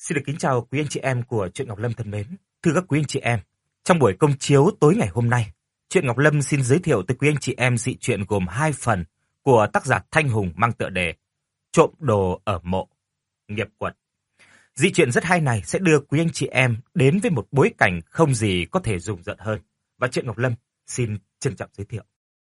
Xin được kính chào quý anh chị em của Truyện Ngọc Lâm thân mến. Thưa các quý anh chị em, trong buổi công chiếu tối ngày hôm nay, Truyện Ngọc Lâm xin giới thiệu tới quý anh chị em dị truyện gồm 2 phần của tác giả Thanh Hùng mang tựa đề Trộm đồ ở mộ, nghiệp quật. Dị truyện rất hay này sẽ đưa quý anh chị em đến với một bối cảnh không gì có thể rùng rợn hơn. Và Truyện Ngọc Lâm xin trân trọng giới thiệu.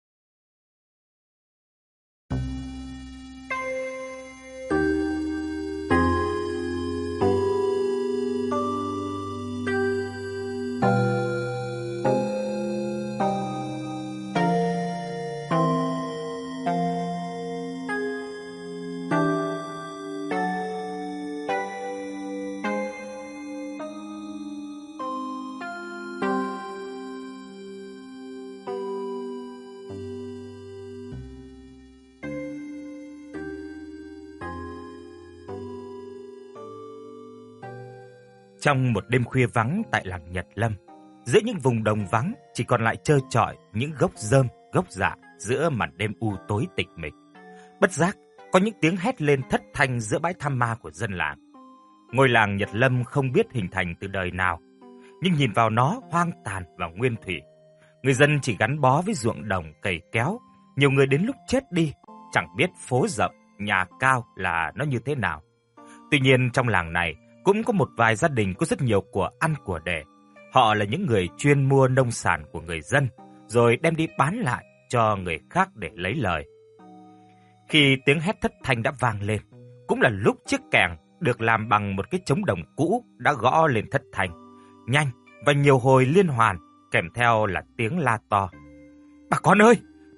Trong một đêm khuya vắng tại làng Nhật Lâm, giữa những vùng đồng vắng chỉ còn lại trơ trọi những gốc rơm, gốc dạ giữa màn đêm u tối tịch mịch. Bất giác, có những tiếng hét lên thất thanh giữa bãi thăm ma của dân làng. Ngôi làng Nhật Lâm không biết hình thành từ đời nào, nhưng nhìn vào nó hoang tàn và nguyên thủy. Người dân chỉ gắn bó với ruộng đồng cày kéo, nhiều người đến lúc chết đi, chẳng biết phố rộng, nhà cao là nó như thế nào. Tuy nhiên trong làng này, cũng có một vài gia đình có rất nhiều của ăn của để. Họ là những người chuyên mua nông sản của người dân, rồi đem đi bán lại cho người khác để lấy lời. Khi tiếng hét thất thanh đã vang lên, cũng là lúc chiếc kèn được làm bằng một cái trống đồng cũ đã gõ lên thất thanh, nhanh và nhiều hồi liên hoàn, kèm theo là tiếng la to. Bà con ơi,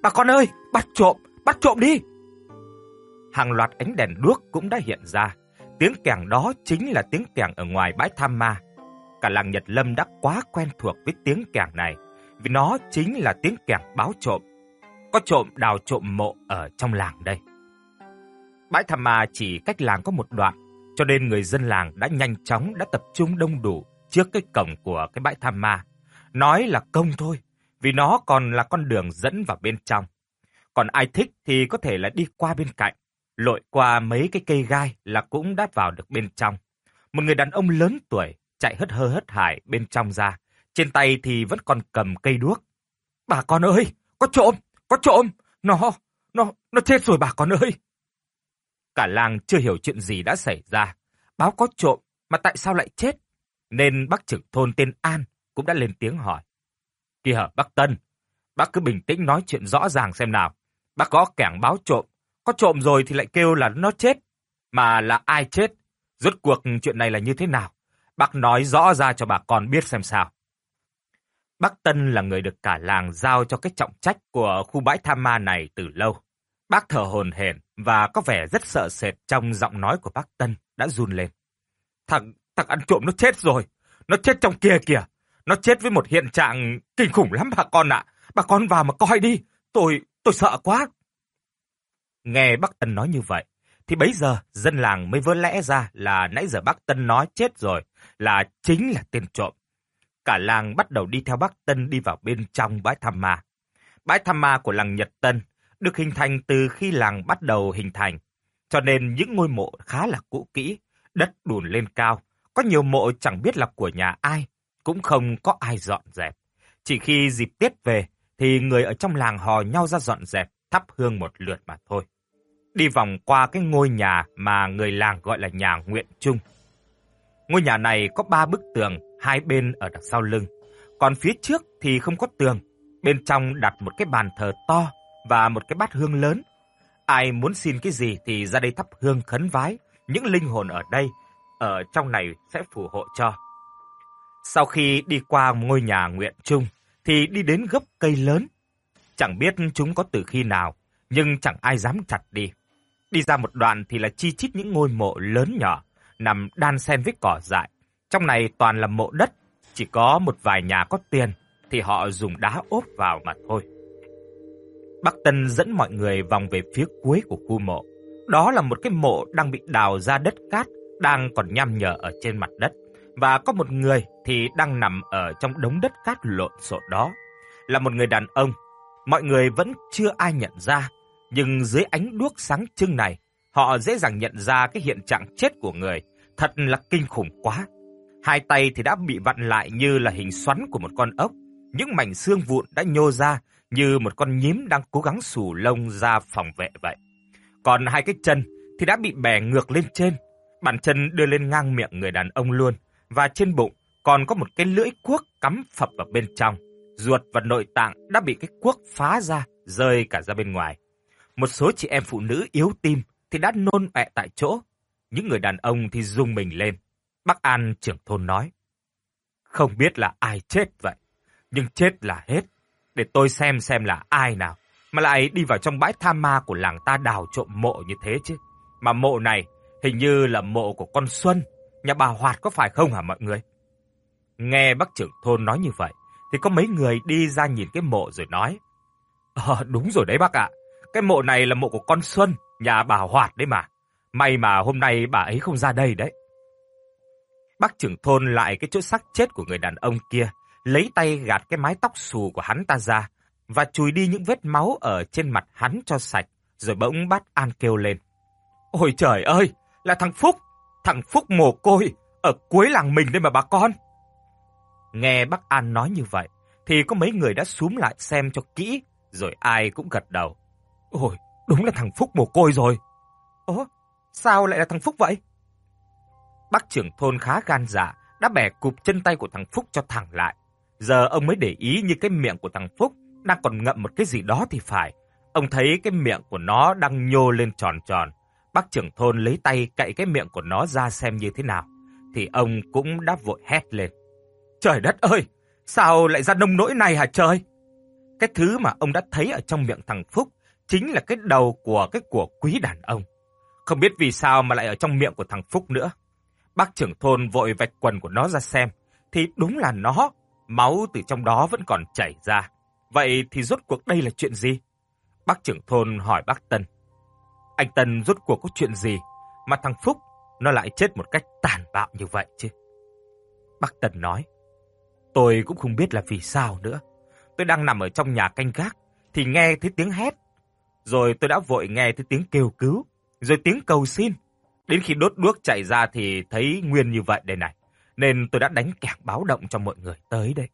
bắt trộm đi! Hàng loạt ánh đèn đuốc cũng đã hiện ra. Tiếng kèn đó chính là tiếng kèn ở ngoài bãi thăm ma. Cả làng Nhật Lâm đã quá quen thuộc với tiếng kèn này, vì nó chính là tiếng kèn báo trộm. Có trộm đào trộm mộ ở trong làng đây. Bãi thăm ma chỉ cách làng có một đoạn, cho nên người dân làng đã nhanh chóng tập trung đông đủ trước cái cổng của cái bãi thăm ma. Nói là công thôi, vì nó còn là con đường dẫn vào bên trong. Còn ai thích thì có thể là đi qua bên cạnh, lội qua mấy cái cây gai là cũng đã vào được bên trong. Một người đàn ông lớn tuổi chạy hớt hơ hớt hải bên trong ra, trên tay thì vẫn còn cầm cây đuốc. Bà con ơi, có trộm, nó chết rồi bà con ơi. Cả làng chưa hiểu chuyện gì đã xảy ra, báo có trộm mà tại sao lại chết, nên bác trưởng thôn tên An cũng đã lên tiếng hỏi. Kìa bác Tân, bác cứ bình tĩnh nói chuyện rõ ràng xem nào. Bác gõ kẻng báo trộm, có trộm rồi thì lại kêu là nó chết. Mà là ai chết? Rốt cuộc chuyện này là như thế nào? Bác nói rõ ra cho bà con biết xem sao. Bác Tân là người được cả làng giao cho cái trọng trách của khu bãi tha ma này từ lâu. Bác thở hổn hển và có vẻ rất sợ sệt trong giọng nói của bác Tân đã run lên. Thằng ăn trộm nó chết rồi. Nó chết trong kia kìa. Nó chết với một hiện trạng kinh khủng lắm bà con ạ. Bà con vào mà coi đi. Tôi sợ quá. Nghe bác Tân nói như vậy, thì bấy giờ dân làng mới vỡ lẽ ra là nãy giờ bác Tân nói chết rồi, là chính là tên trộm. Cả làng bắt đầu đi theo bác Tân đi vào bên trong bãi thăm ma. Bãi thăm ma của làng Nhật Tân được hình thành từ khi làng bắt đầu hình thành, cho nên những ngôi mộ khá là cũ kỹ, đất đùn lên cao, có nhiều mộ chẳng biết là của nhà ai, cũng không có ai dọn dẹp. Chỉ khi dịp Tết về thì người ở trong làng hò nhau ra dọn dẹp, thắp hương một lượt mà thôi. Đi vòng qua cái ngôi nhà mà người làng gọi là nhà Nguyện Trung. Ngôi nhà này có 3 bức tường, 2 bên ở đằng sau lưng. Còn phía trước thì không có tường. Bên trong đặt một cái bàn thờ to và một cái bát hương lớn. Ai muốn xin cái gì thì ra đây thắp hương khấn vái. Những linh hồn ở đây, ở trong này sẽ phù hộ cho. Sau khi đi qua ngôi nhà Nguyện Trung thì đi đến gốc cây lớn. Chẳng biết chúng có từ khi nào, nhưng chẳng ai dám chặt đi. Đi ra một đoạn thì là chi chít những ngôi mộ lớn nhỏ, nằm đan xen với cỏ dại. Trong này toàn là mộ đất, chỉ có một vài nhà có tiền thì họ dùng đá ốp vào mà thôi. Bác Tân dẫn mọi người vòng về phía cuối của khu mộ. Đó là một cái mộ đang bị đào ra đất cát, đang còn nham nhở ở trên mặt đất. Và có một người thì đang nằm ở trong đống đất cát lộn xộn đó. Là một người đàn ông. Mọi người vẫn chưa ai nhận ra, nhưng dưới ánh đuốc sáng trưng này, họ dễ dàng nhận ra cái hiện trạng chết của người Thật là kinh khủng quá. Hai tay thì đã bị vặn lại như là hình xoắn của một con ốc. Những mảnh xương vụn đã nhô ra như một con nhím đang cố gắng xù lông ra phòng vệ vậy. Còn hai cái chân thì đã bị bẻ ngược lên trên. Bàn chân đưa lên ngang miệng người đàn ông luôn. Và trên bụng còn có một cái lưỡi cuốc cắm phập vào bên trong. Ruột và nội tạng đã bị cái cuốc phá ra, rơi cả ra bên ngoài. Một số chị em phụ nữ yếu tim thì đã nôn ọe tại chỗ. Những người đàn ông thì rung mình lên. Bác An trưởng thôn nói: "Không biết là ai chết vậy, nhưng chết là hết. Để tôi xem là ai nào mà lại đi vào trong bãi tha ma của làng ta đào trộm mộ như thế chứ. Mà mộ này hình như là mộ của con Xuân, nhà bà Hoạt có phải không hả mọi người?" Nghe bác trưởng thôn nói như vậy thì có mấy người đi ra nhìn cái mộ rồi nói: Đúng rồi đấy bác ạ. Cái mộ này là mộ của con Xuân, nhà bà Hoạt đấy mà. May mà hôm nay bà ấy không ra đây đấy." Bác trưởng thôn lại cái chỗ xác chết của người đàn ông kia, lấy tay gạt cái mái tóc xù của hắn ta ra và chùi đi những vết máu ở trên mặt hắn cho sạch, rồi bỗng bác An kêu lên: "Ôi trời ơi, là thằng Phúc mồ côi ở cuối làng mình đây mà bà con." Nghe bác An nói như vậy thì có mấy người đã xúm lại xem cho kỹ, rồi ai cũng gật đầu: "Ôi, đúng là thằng Phúc mồ côi rồi." "Ủa, sao lại là thằng Phúc vậy?" Bác trưởng thôn khá gan dạ, đã bẻ cụp chân tay của thằng Phúc cho thẳng lại. Giờ ông mới để ý như cái miệng của thằng Phúc đang còn ngậm một cái gì đó thì phải. Ông thấy cái miệng của nó đang nhô lên tròn tròn. Bác trưởng thôn lấy tay cạy cái miệng của nó ra xem như thế nào, thì ông cũng đã vội hét lên: "Trời đất ơi, sao lại ra nông nỗi này hả trời?" Cái thứ mà ông đã thấy ở trong miệng thằng Phúc chính là cái đầu của cái của quý đàn ông. Không biết vì sao mà lại ở trong miệng của thằng Phúc nữa. Bác trưởng thôn vội vạch quần của nó ra xem, thì đúng là nó, máu từ trong đó vẫn còn chảy ra. Vậy thì rốt cuộc đây là chuyện gì? Bác trưởng thôn hỏi bác Tân: "Anh Tân, rốt cuộc có chuyện gì mà thằng Phúc nó lại chết một cách tàn bạo như vậy chứ?" Bác Tân nói: "Tôi cũng không biết là vì sao nữa. Tôi đang nằm ở trong nhà canh gác thì nghe thấy tiếng hét. Rồi tôi đã vội nghe thấy tiếng kêu cứu, rồi tiếng cầu xin. Đến khi đốt đuốc chạy ra thì thấy nguyên như vậy đây này. Nên tôi đã đánh kẻng báo động cho mọi người tới đây."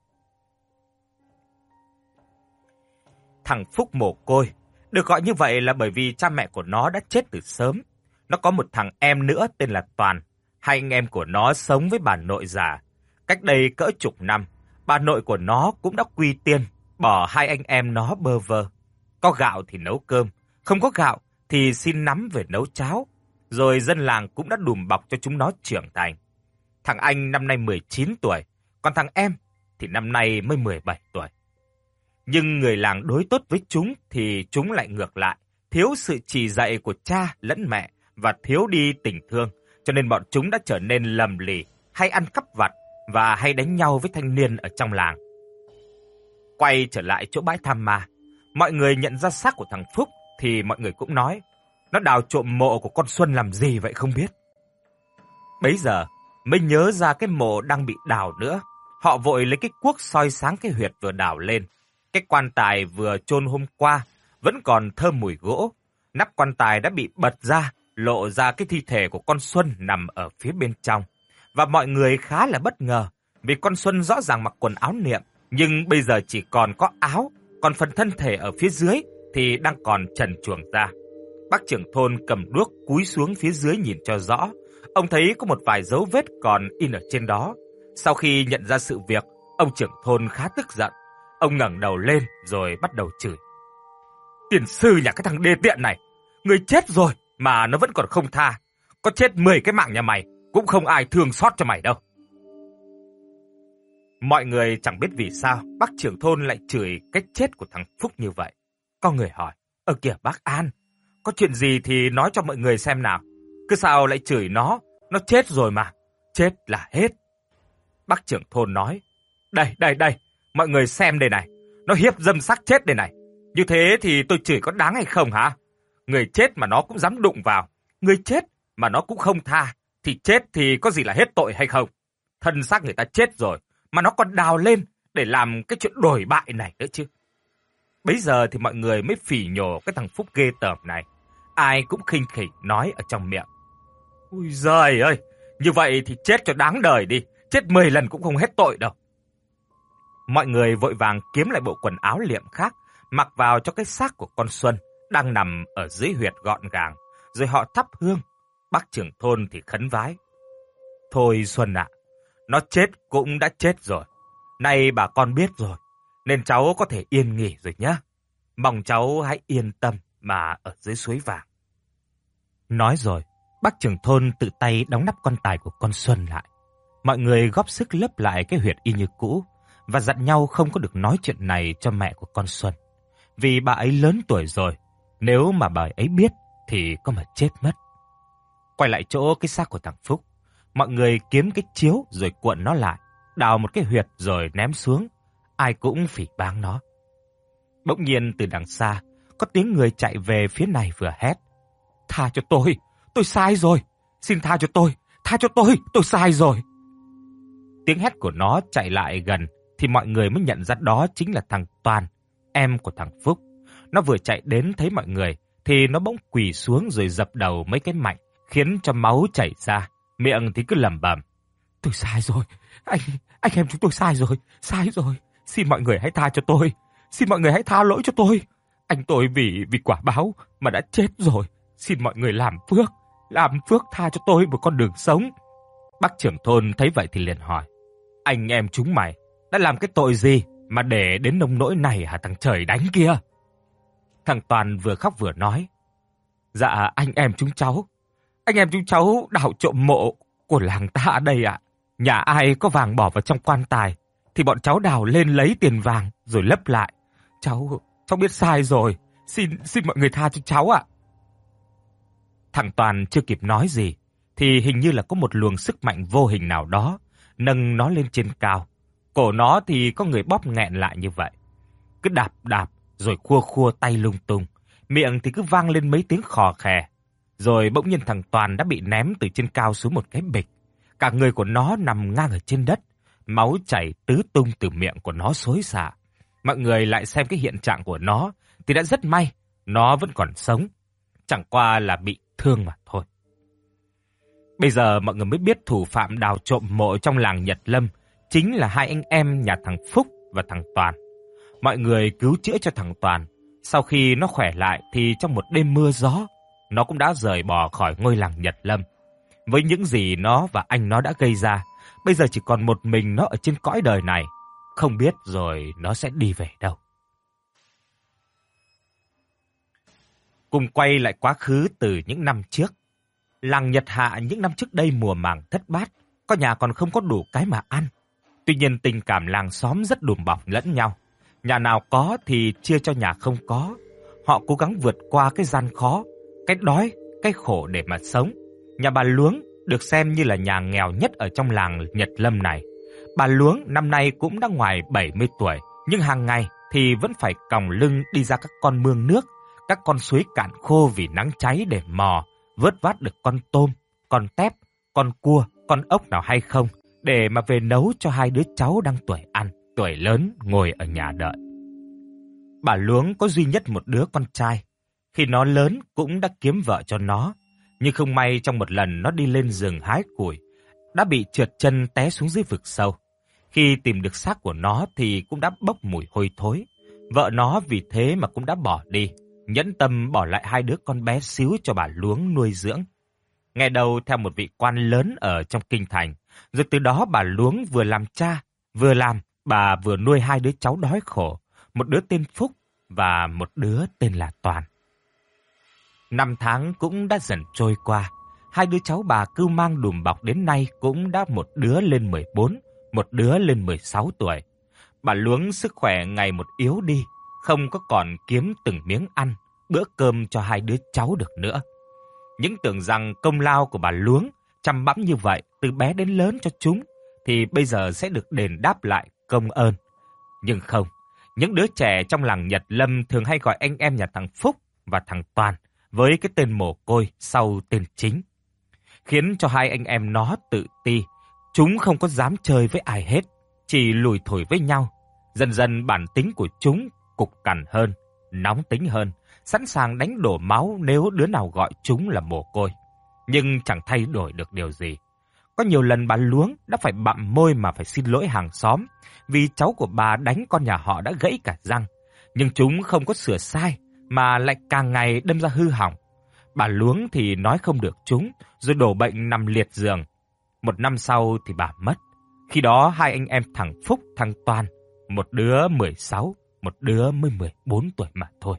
Thằng Phúc mồ côi được gọi như vậy là bởi vì cha mẹ của nó đã chết từ sớm. Nó có một thằng em nữa tên là Toàn. Hai anh em của nó sống với bà nội già. Cách đây cỡ chục năm, bà nội của nó cũng đã quy tiên, bỏ hai anh em nó bơ vơ. Có gạo thì nấu cơm, không có gạo thì xin nắm về nấu cháo. Rồi dân làng cũng đã đùm bọc cho chúng nó trưởng thành. Thằng anh năm nay 19 tuổi, còn thằng em thì năm nay mới 17 tuổi. Nhưng người làng đối tốt với chúng thì chúng lại ngược lại, thiếu sự chỉ dạy của cha lẫn mẹ và thiếu đi tình thương, cho nên bọn chúng đã trở nên lầm lì, hay ăn cắp vặt và hay đánh nhau với thanh niên ở trong làng. Quay trở lại chỗ bãi tha ma, mọi người nhận ra xác của thằng Phúc thì mọi người cũng nói: "Nó đào trộm mộ của con Xuân làm gì vậy không biết." Bấy giờ mới nhớ ra cái mộ đang bị đào nữa. Họ vội lấy cái cuốc soi sáng cái huyệt vừa đào lên. Cái quan tài vừa chôn hôm qua vẫn còn thơm mùi gỗ. Nắp quan tài đã bị bật ra, lộ ra cái thi thể của con Xuân nằm ở phía bên trong. Và mọi người khá là bất ngờ, vì con Xuân rõ ràng mặc quần áo niệm, nhưng bây giờ chỉ còn có áo, còn phần thân thể ở phía dưới thì đang còn trần truồng ra. Bác trưởng thôn cầm đuốc cúi xuống phía dưới nhìn cho rõ. Ông thấy có một vài dấu vết còn in ở trên đó. Sau khi nhận ra sự việc, ông trưởng thôn khá tức giận. Ông ngẩng đầu lên rồi bắt đầu chửi: "Tiền sư nhà cái thằng đê tiện này, người chết rồi mà nó vẫn còn không tha. Có chết 10 cái mạng nhà mày cũng không ai thương xót cho mày đâu." Mọi người chẳng biết vì sao bác trưởng thôn lại chửi cái chết của thằng Phúc như vậy. Có người hỏi: Kìa bác An, có chuyện gì thì nói cho mọi người xem nào. Cứ sao lại chửi nó chết rồi mà, chết là hết." Bác trưởng thôn nói: Đây, mọi người xem đây này, nó hiếp dâm xác chết đây này. Như thế thì tôi chửi có đáng hay không hả? Người chết mà nó cũng dám đụng vào, người chết mà nó cũng không tha, thì chết thì có gì là hết tội hay không? Thân xác người ta chết rồi, mà nó còn đào lên để làm cái chuyện đổi bại này nữa chứ. Bấy giờ thì mọi người mới phỉ nhổ cái thằng Phúc ghê tởm này. Ai cũng khinh khỉnh nói ở trong miệng: "Ui giời ơi, Như vậy thì chết cho đáng đời đi, chết 10 lần cũng không hết tội đâu. Mọi người vội vàng kiếm lại bộ quần áo liệm khác, mặc vào cho cái xác của con Xuân đang nằm ở dưới huyệt gọn gàng, rồi họ thắp hương. Bác trưởng thôn thì khấn vái: "Thôi Xuân ạ, nó chết cũng đã chết rồi. Nay bà con biết rồi, nên cháu có thể yên nghỉ rồi nhé. Mong cháu hãy yên tâm mà ở dưới suối vàng." Nói rồi, bác trưởng thôn tự tay đóng nắp quan tài của con Xuân lại. Mọi người góp sức lấp lại cái huyệt y như cũ và dặn nhau không có được nói chuyện này cho mẹ của con Xuân. Vì bà ấy lớn tuổi rồi, nếu mà bà ấy biết thì có mà chết mất. Quay lại chỗ cái xác của thằng Phúc, mọi người kiếm cái chiếu rồi cuộn nó lại, đào một cái huyệt rồi ném xuống, ai cũng phỉ báng nó. Bỗng nhiên từ đằng xa, có tiếng người chạy về phía này vừa hét: "Tha cho tôi sai rồi, xin tha cho tôi sai rồi." Tiếng hét của nó chạy lại gần thì mọi người mới nhận ra đó chính là thằng Toàn, em của thằng Phúc. Nó vừa chạy đến thấy mọi người thì nó bỗng quỳ xuống rồi dập đầu mấy cái mạnh, khiến cho máu chảy ra, miệng thì cứ lẩm bẩm: "Tôi sai rồi, anh em chúng tôi sai rồi, xin mọi người hãy tha cho tôi, xin mọi người hãy tha lỗi cho tôi. Anh tôi vì quả báo mà đã chết rồi, xin mọi người làm phước tha cho tôi một con đường sống." Bác trưởng thôn thấy vậy thì liền hỏi: "Anh em chúng mày đã làm cái tội gì mà để đến nông nỗi này hả thằng trời đánh kia?" Thằng Toàn vừa khóc vừa nói: "Dạ anh em chúng cháu đào trộm mộ của làng ta ở đây ạ. Nhà ai có vàng bỏ vào trong quan tài thì bọn cháu đào lên lấy tiền vàng rồi lấp lại. Cháu biết sai rồi, xin mọi người tha cho cháu ạ." Thằng Toàn chưa kịp nói gì thì hình như là có một luồng sức mạnh vô hình nào đó nâng nó lên trên cao. Cổ nó thì có người bóp nghẹn lại như vậy. Cứ đạp rồi khua tay lung tung, miệng thì cứ vang lên mấy tiếng khò khè. Rồi bỗng nhiên thằng Toàn đã bị ném từ trên cao xuống một cái bịch. Cả người của nó nằm ngang ở trên đất, máu chảy tứ tung từ miệng của nó xối xả. Mọi người lại xem cái hiện trạng của nó thì đã rất may, nó vẫn còn sống, chẳng qua là bị thương mà thôi. Bây giờ mọi người mới biết thủ phạm đào trộm mộ trong làng Nhật Lâm chính là hai anh em nhà thằng Phúc và thằng Toàn. Mọi người cứu chữa cho thằng Toàn. Sau khi nó khỏe lại thì trong một đêm mưa gió, nó cũng đã rời bỏ khỏi ngôi làng Nhật Lâm. Với những gì nó và anh nó đã gây ra, bây giờ chỉ còn một mình nó ở trên cõi đời này, không biết rồi nó sẽ đi về đâu. Cùng quay lại quá khứ từ những năm trước. Làng Nhật Hạ những năm trước đây mùa màng thất bát, có nhà còn không có đủ cái mà ăn. Tuy nhiên tình cảm làng xóm rất đùm bọc lẫn nhau. Nhà nào có thì chia cho nhà không có. Họ cố gắng vượt qua cái gian khó, cái đói, cái khổ để mà sống. Nhà bà Luống được xem như là nhà nghèo nhất ở trong làng Nhật Lâm này. Bà Luống năm nay cũng đã ngoài 70 tuổi, nhưng hàng ngày thì vẫn phải còng lưng đi ra các con mương nước, các con suối cạn khô vì nắng cháy để mò, vớt vát được con tôm, con tép, con cua, con ốc nào hay không, để mà về nấu cho hai đứa cháu đang tuổi ăn, tuổi lớn ngồi ở nhà đợi. Bà Luống có duy nhất một đứa con trai. Khi nó lớn cũng đã kiếm vợ cho nó, nhưng không may trong một lần nó đi lên rừng hái củi, đã bị trượt chân té xuống dưới vực sâu. Khi tìm được xác của nó thì cũng đã bốc mùi hôi thối. Vợ nó vì thế mà cũng đã bỏ đi, nhẫn tâm bỏ lại hai đứa con bé xíu cho bà Luống nuôi dưỡng. Nghe đầu theo một vị quan lớn ở trong kinh thành, rồi từ đó bà Luống vừa làm cha, vừa làm bà vừa nuôi hai đứa cháu đói khổ, một đứa tên Phúc và một đứa tên là Toàn. Năm tháng cũng đã dần trôi qua, hai đứa cháu bà cưu mang đùm bọc đến nay cũng đã một đứa lên 14, một đứa lên 16 tuổi. Bà Luống sức khỏe ngày một yếu đi, không có còn kiếm từng miếng ăn, bữa cơm cho hai đứa cháu được nữa. Những tưởng rằng công lao của bà Luống chăm bẵm như vậy từ bé đến lớn cho chúng, thì bây giờ sẽ được đền đáp lại công ơn. Nhưng không, những đứa trẻ trong làng Nhật Lâm thường hay gọi anh em nhà thằng Phúc và thằng Toàn với cái tên mồ côi sau tên chính, khiến cho hai anh em nó tự ti. Chúng không có dám chơi với ai hết, chỉ lủi thủi với nhau. Dần dần bản tính của chúng cục cằn hơn, nóng tính hơn, sẵn sàng đánh đổ máu nếu đứa nào gọi chúng là mồ côi. Nhưng chẳng thay đổi được điều gì. Có nhiều lần bà Luống đã phải bặm môi mà phải xin lỗi hàng xóm vì cháu của bà đánh con nhà họ đã gãy cả răng. Nhưng chúng không có sửa sai mà lại càng ngày đâm ra hư hỏng. Bà Luống thì nói không được chúng, rồi đổ bệnh nằm liệt giường. 1 năm sau thì bà mất. Khi đó hai anh em thằng Phúc, thằng Toàn, một đứa 16, một đứa mới 14 tuổi mà thôi.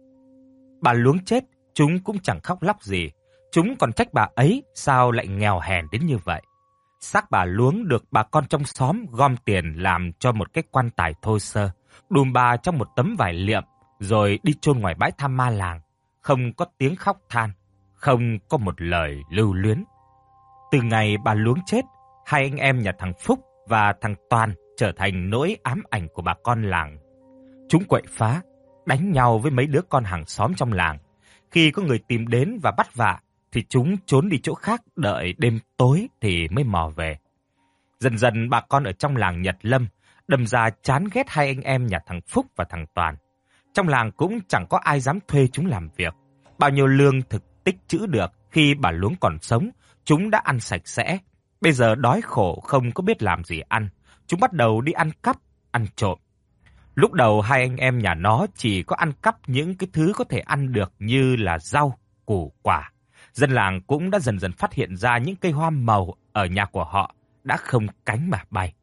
Bà Luống chết, chúng cũng chẳng khóc lóc gì. Chúng còn trách bà ấy sao lại nghèo hèn đến như vậy. Xác bà Luống được bà con trong xóm gom tiền làm cho một cái quan tài thô sơ, đùm bà trong một tấm vải liệm, rồi đi chôn ngoài bãi tha ma làng. Không có tiếng khóc than, không có một lời lưu luyến. Từ ngày bà Luống chết, hai anh em nhà thằng Phúc và thằng Toàn trở thành nỗi ám ảnh của bà con làng. Chúng quậy phá, đánh nhau với mấy đứa con hàng xóm trong làng. Khi có người tìm đến và bắt vạ, thì chúng trốn đi chỗ khác đợi đêm tối thì mới mò về. Dần dần bà con ở trong làng Nhật Lâm đâm ra chán ghét hai anh em nhà thằng Phúc và thằng Toàn. Trong làng cũng chẳng có ai dám thuê chúng làm việc. Bao nhiêu lương thực tích trữ được khi bà Luống còn sống, chúng đã ăn sạch sẽ. Bây giờ đói khổ không có biết làm gì ăn, chúng bắt đầu đi ăn cắp, ăn trộm. Lúc đầu hai anh em nhà nó chỉ có ăn cắp những cái thứ có thể ăn được như là rau, củ quả. Dân làng cũng đã dần dần phát hiện ra những cây hoa màu ở nhà của họ đã không cánh mà bay.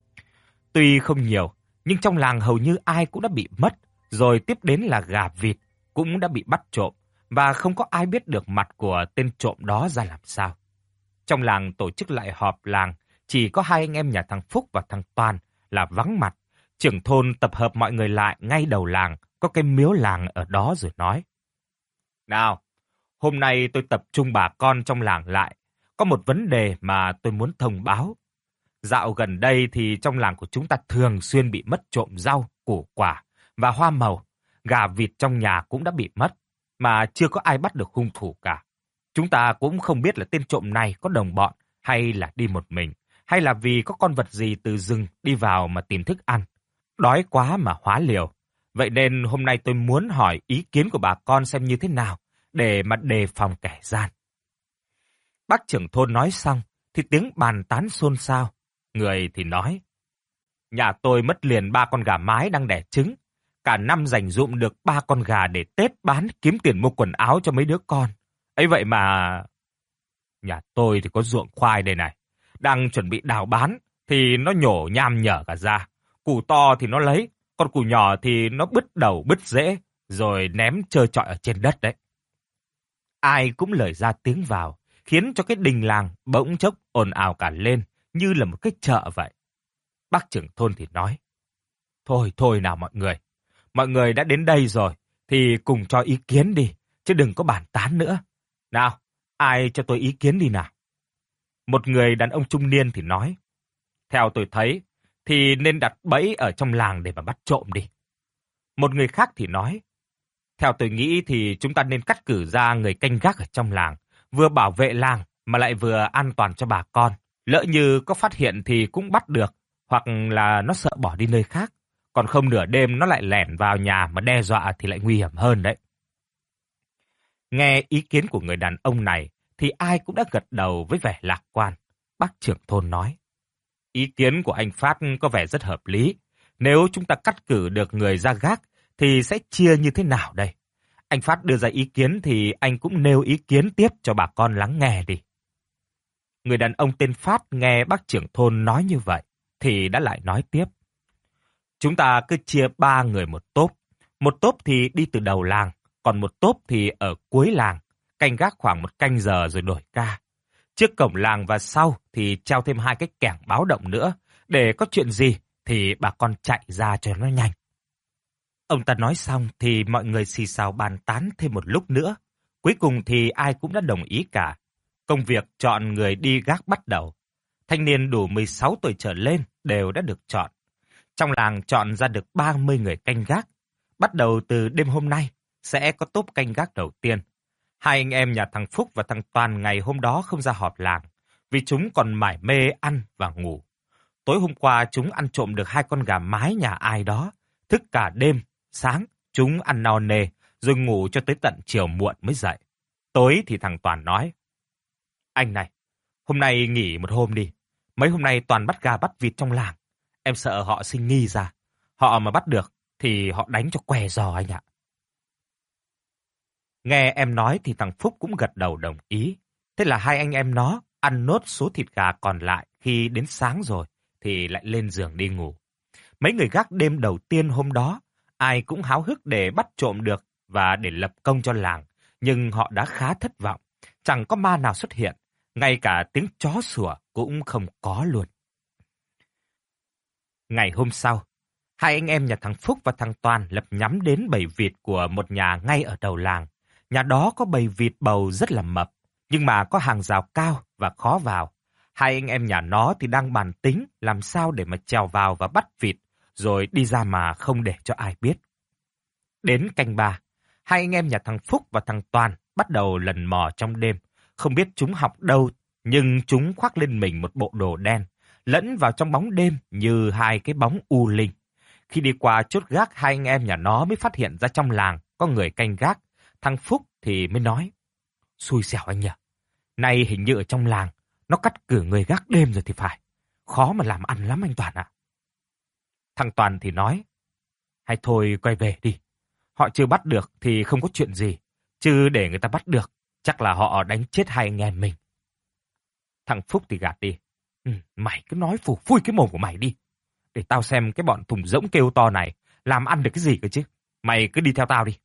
Tuy không nhiều, nhưng trong làng hầu như ai cũng đã bị mất, rồi tiếp đến là gà vịt cũng đã bị bắt trộm, và không có ai biết được mặt của tên trộm đó ra làm sao. Trong làng tổ chức lại họp làng, chỉ có hai anh em nhà thằng Phúc và thằng Toàn là vắng mặt. Trưởng thôn tập hợp mọi người lại ngay đầu làng, có cái miếu làng ở đó rồi nói: "Nào, hôm nay tôi tập trung bà con trong làng lại, có một vấn đề mà tôi muốn thông báo. Dạo gần đây thì trong làng của chúng ta thường xuyên bị mất trộm rau, củ quả và hoa màu. Gà vịt trong nhà cũng đã bị mất, mà chưa có ai bắt được hung thủ cả. Chúng ta cũng không biết là tên trộm này có đồng bọn hay là đi một mình, hay là vì có con vật gì từ rừng đi vào mà tìm thức ăn. Đói quá mà hóa liều. Vậy nên hôm nay tôi muốn hỏi ý kiến của bà con xem như thế nào để mà đề phòng kẻ gian." Bác trưởng thôn nói xong thì tiếng bàn tán xôn xao. Người thì nói: "Nhà tôi mất liền 3 con gà mái đang đẻ trứng. Cả năm dành dụm được 3 con gà để Tết bán kiếm tiền mua quần áo cho mấy đứa con. Ấy vậy mà... Nhà tôi thì có ruộng khoai đây này. Đang chuẩn bị đào bán thì nó nhổ nham nhở cả ra. Củ to thì nó lấy, còn củ nhỏ thì nó bứt đầu bứt rễ, rồi ném trơ trọi ở trên đất đấy." Ai cũng lời ra tiếng vào, khiến cho cái đình làng bỗng chốc ồn ào cả lên như là một cái chợ vậy. Bác trưởng thôn thì nói: Thôi thôi nào mọi người đã đến đây rồi thì cùng cho ý kiến đi, chứ đừng có bàn tán nữa. Nào, ai cho tôi ý kiến đi nào." Một người đàn ông trung niên thì nói: "Theo tôi thấy thì nên đặt bẫy ở trong làng để mà bắt trộm đi." Một người khác thì nói: "Theo tôi nghĩ thì chúng ta nên cắt cử ra người canh gác ở trong làng, vừa bảo vệ làng mà lại vừa an toàn cho bà con. Lỡ như có phát hiện thì cũng bắt được, hoặc là nó sợ bỏ đi nơi khác. Còn không nửa đêm nó lại lẻn vào nhà mà đe dọa thì lại nguy hiểm hơn đấy." Nghe ý kiến của người đàn ông này thì ai cũng đã gật đầu với vẻ lạc quan. Bác trưởng thôn nói: "Ý kiến của anh Phát có vẻ rất hợp lý. Nếu chúng ta cắt cử được người ra gác thì sẽ chia như thế nào đây? Anh Phát đưa ra ý kiến thì anh cũng nêu ý kiến tiếp cho bà con lắng nghe đi." Người đàn ông tên Phát nghe bác trưởng thôn nói như vậy thì đã lại nói tiếp: "Chúng ta cứ chia 3 người một tốp. Một tốp thì đi từ đầu làng, còn một tốp thì ở cuối làng, canh gác khoảng 1 canh giờ rồi đổi ca. Trước cổng làng và sau thì treo thêm 2 cái kẻng báo động nữa, để có chuyện gì thì bà con chạy ra cho nó nhanh." Ông ta nói xong thì mọi người xì xào bàn tán thêm một lúc nữa. Cuối cùng thì ai cũng đã đồng ý cả. Công việc chọn người đi gác bắt đầu. Thanh niên đủ 16 tuổi trở lên đều đã được chọn. Trong làng chọn ra được 30 người canh gác. Bắt đầu từ đêm hôm nay sẽ có tốp canh gác đầu tiên. Hai anh em nhà thằng Phúc và thằng Toàn ngày hôm đó không ra họp làng, vì chúng còn mải mê ăn và ngủ. Tối hôm qua chúng ăn trộm được 2 con gà mái nhà ai đó, thức cả đêm, sáng chúng ăn no nê, rồi ngủ cho tới tận chiều muộn mới dậy. Tối thì thằng Toàn nói: "Anh này, Hôm nay nghỉ một hôm đi. Mấy hôm nay toàn bắt gà bắt vịt trong làng. Em sợ họ sinh nghi ra. Họ mà bắt được thì họ đánh cho què giò anh ạ. Nghe em nói thì thằng Phúc cũng gật đầu đồng ý. Thế là hai anh em nó ăn nốt số thịt gà còn lại, khi đến sáng rồi thì lại lên giường đi ngủ. Mấy người gác đêm đầu tiên hôm đó, ai cũng háo hức để bắt trộm được và để lập công cho làng, nhưng họ đã khá thất vọng. Chẳng có ma nào xuất hiện, ngay cả tiếng chó sủa cũng không có luôn. Ngày hôm sau, hai anh em nhà thằng Phúc và thằng Toàn lập nhắm đến bầy vịt của một nhà ngay ở đầu làng. Nhà đó có bầy vịt bầu rất là mập, nhưng mà có hàng rào cao và khó vào. Hai anh em nhà nó thì đang bàn tính làm sao để mà trèo vào và bắt vịt, rồi đi ra mà không để cho ai biết. Đến canh ba, hai anh em nhà thằng Phúc và thằng Toàn bắt đầu lần mò trong đêm. Không biết chúng học đâu, nhưng chúng khoác lên mình một bộ đồ đen, lẫn vào trong bóng đêm như hai cái bóng u linh. Khi đi qua chốt gác, hai anh em nhà nó mới phát hiện ra trong làng có người canh gác. Thằng Phúc thì mới nói, xui xẻo anh nhỉ, nay hình như ở trong làng nó cắt cử người gác đêm rồi thì phải. Khó mà làm ăn lắm anh Toàn ạ. Thằng Toàn thì nói, hay thôi quay về đi. Họ chưa bắt được thì không có chuyện gì, chứ để người ta bắt được, chắc là họ đánh chết hai anh em mình. Thằng Phúc thì gạt đi. Mày cứ nói phủi phui cái mồm của mày đi. Để tao xem cái bọn thùng rỗng kêu to này làm ăn được cái gì cơ chứ. Mày cứ đi theo tao đi.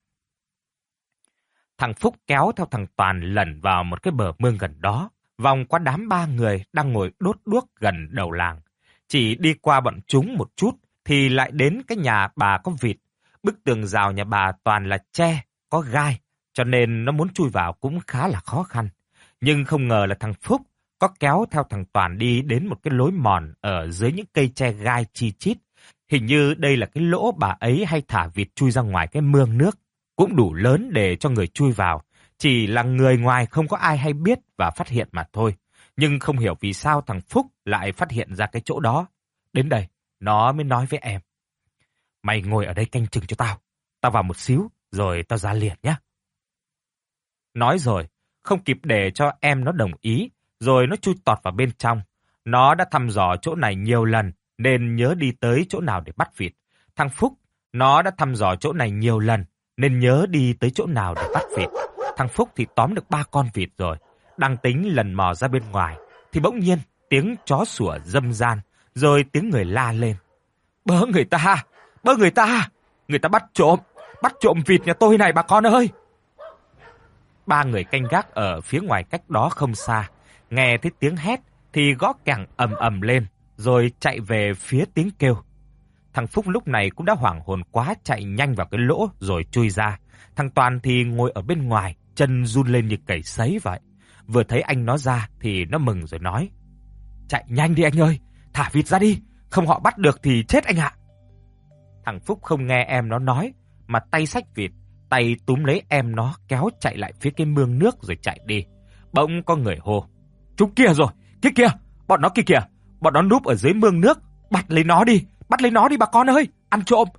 Thằng Phúc kéo theo thằng Toàn lẩn vào một cái bờ mương gần đó, vòng qua đám ba người đang ngồi đốt đuốc gần đầu làng. Chỉ đi qua bọn chúng một chút thì lại đến cái nhà bà có vịt. Bức tường rào nhà bà toàn là tre, có gai, cho nên nó muốn chui vào cũng khá là khó khăn. Nhưng không ngờ là thằng Phúc có kéo theo thằng Toàn đi đến một cái lối mòn ở dưới những cây tre gai chi chít. Hình như đây là cái lỗ bà ấy hay thả vịt chui ra ngoài cái mương nước, cũng đủ lớn để cho người chui vào. Chỉ là người ngoài không có ai hay biết và phát hiện mà thôi. Nhưng không hiểu vì sao thằng Phúc lại phát hiện ra cái chỗ đó. Đến đây, nó mới nói với em. Mày ngồi ở đây canh chừng cho tao. Tao vào một xíu, rồi tao ra liền nhé. Nói rồi, không kịp để cho em nó đồng ý, rồi nó chui tọt vào bên trong. Nó đã thăm dò chỗ này nhiều lần, nên nhớ đi tới chỗ nào để bắt vịt. Thằng Phúc, nó đã thăm dò chỗ này nhiều lần, nên nhớ đi tới chỗ nào để bắt vịt. Thằng Phúc thì tóm được 3 con vịt rồi, đang tính lần mò ra bên ngoài, thì bỗng nhiên tiếng chó sủa râm ran, rồi tiếng người la lên. Bớ người ta, người ta bắt trộm vịt nhà tôi này bà con ơi. 3 người canh gác ở phía ngoài cách đó không xa, nghe thấy tiếng hét thì gõ kèng ầm ầm lên, rồi chạy về phía tiếng kêu. Thằng Phúc lúc này cũng đã hoảng hồn quá, chạy nhanh vào cái lỗ rồi chui ra. Thằng Toàn thì ngồi ở bên ngoài, chân run lên như cầy sấy vậy. Vừa thấy anh nó ra thì nó mừng rồi nói. Chạy nhanh đi anh ơi, thả vịt ra đi, không họ bắt được thì chết anh ạ. Thằng Phúc không nghe em nó nói, mà tay xách vịt, tay túm lấy em nó kéo chạy lại phía cái mương nước rồi chạy đi. Bỗng có người hô. Chúng kia rồi, kia kìa, bọn nó kia kìa, bọn nó núp ở dưới mương nước, bắt lấy nó đi bà con ơi, ăn trộm.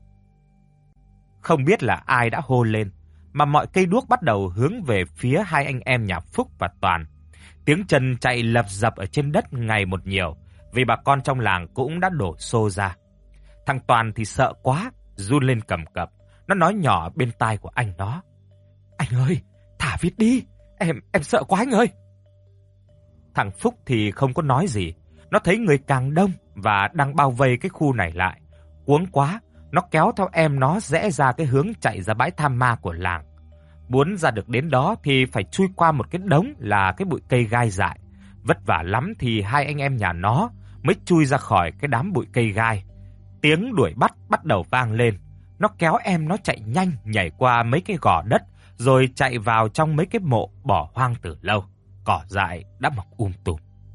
Không biết là ai đã hô lên, mà mọi cây đuốc bắt đầu hướng về phía hai anh em nhà Phúc và Toàn. Tiếng chân chạy lập dập ở trên đất ngày một nhiều, vì bà con trong làng cũng đã đổ xô ra. Thằng Toàn thì sợ quá, run lên cầm cập. Nó nói nhỏ bên tai của anh nó. Anh ơi, thả vịt đi, em sợ quá anh ơi. Thằng Phúc thì không có nói gì. Nó thấy người càng đông và đang bao vây cái khu này lại. Cuống quá, nó kéo theo em nó rẽ ra cái hướng chạy ra bãi tham ma của làng. Muốn ra được đến đó thì phải chui qua một cái đống là cái bụi cây gai dại. Vất vả lắm thì hai anh em nhà nó mới chui ra khỏi cái đám bụi cây gai. Tiếng đuổi bắt đầu vang lên. Nó kéo em nó chạy nhanh nhảy qua mấy cái gò đất, rồi chạy vào trong mấy cái mộ bỏ hoang từ lâu. Cỏ dại đã mọc tùm.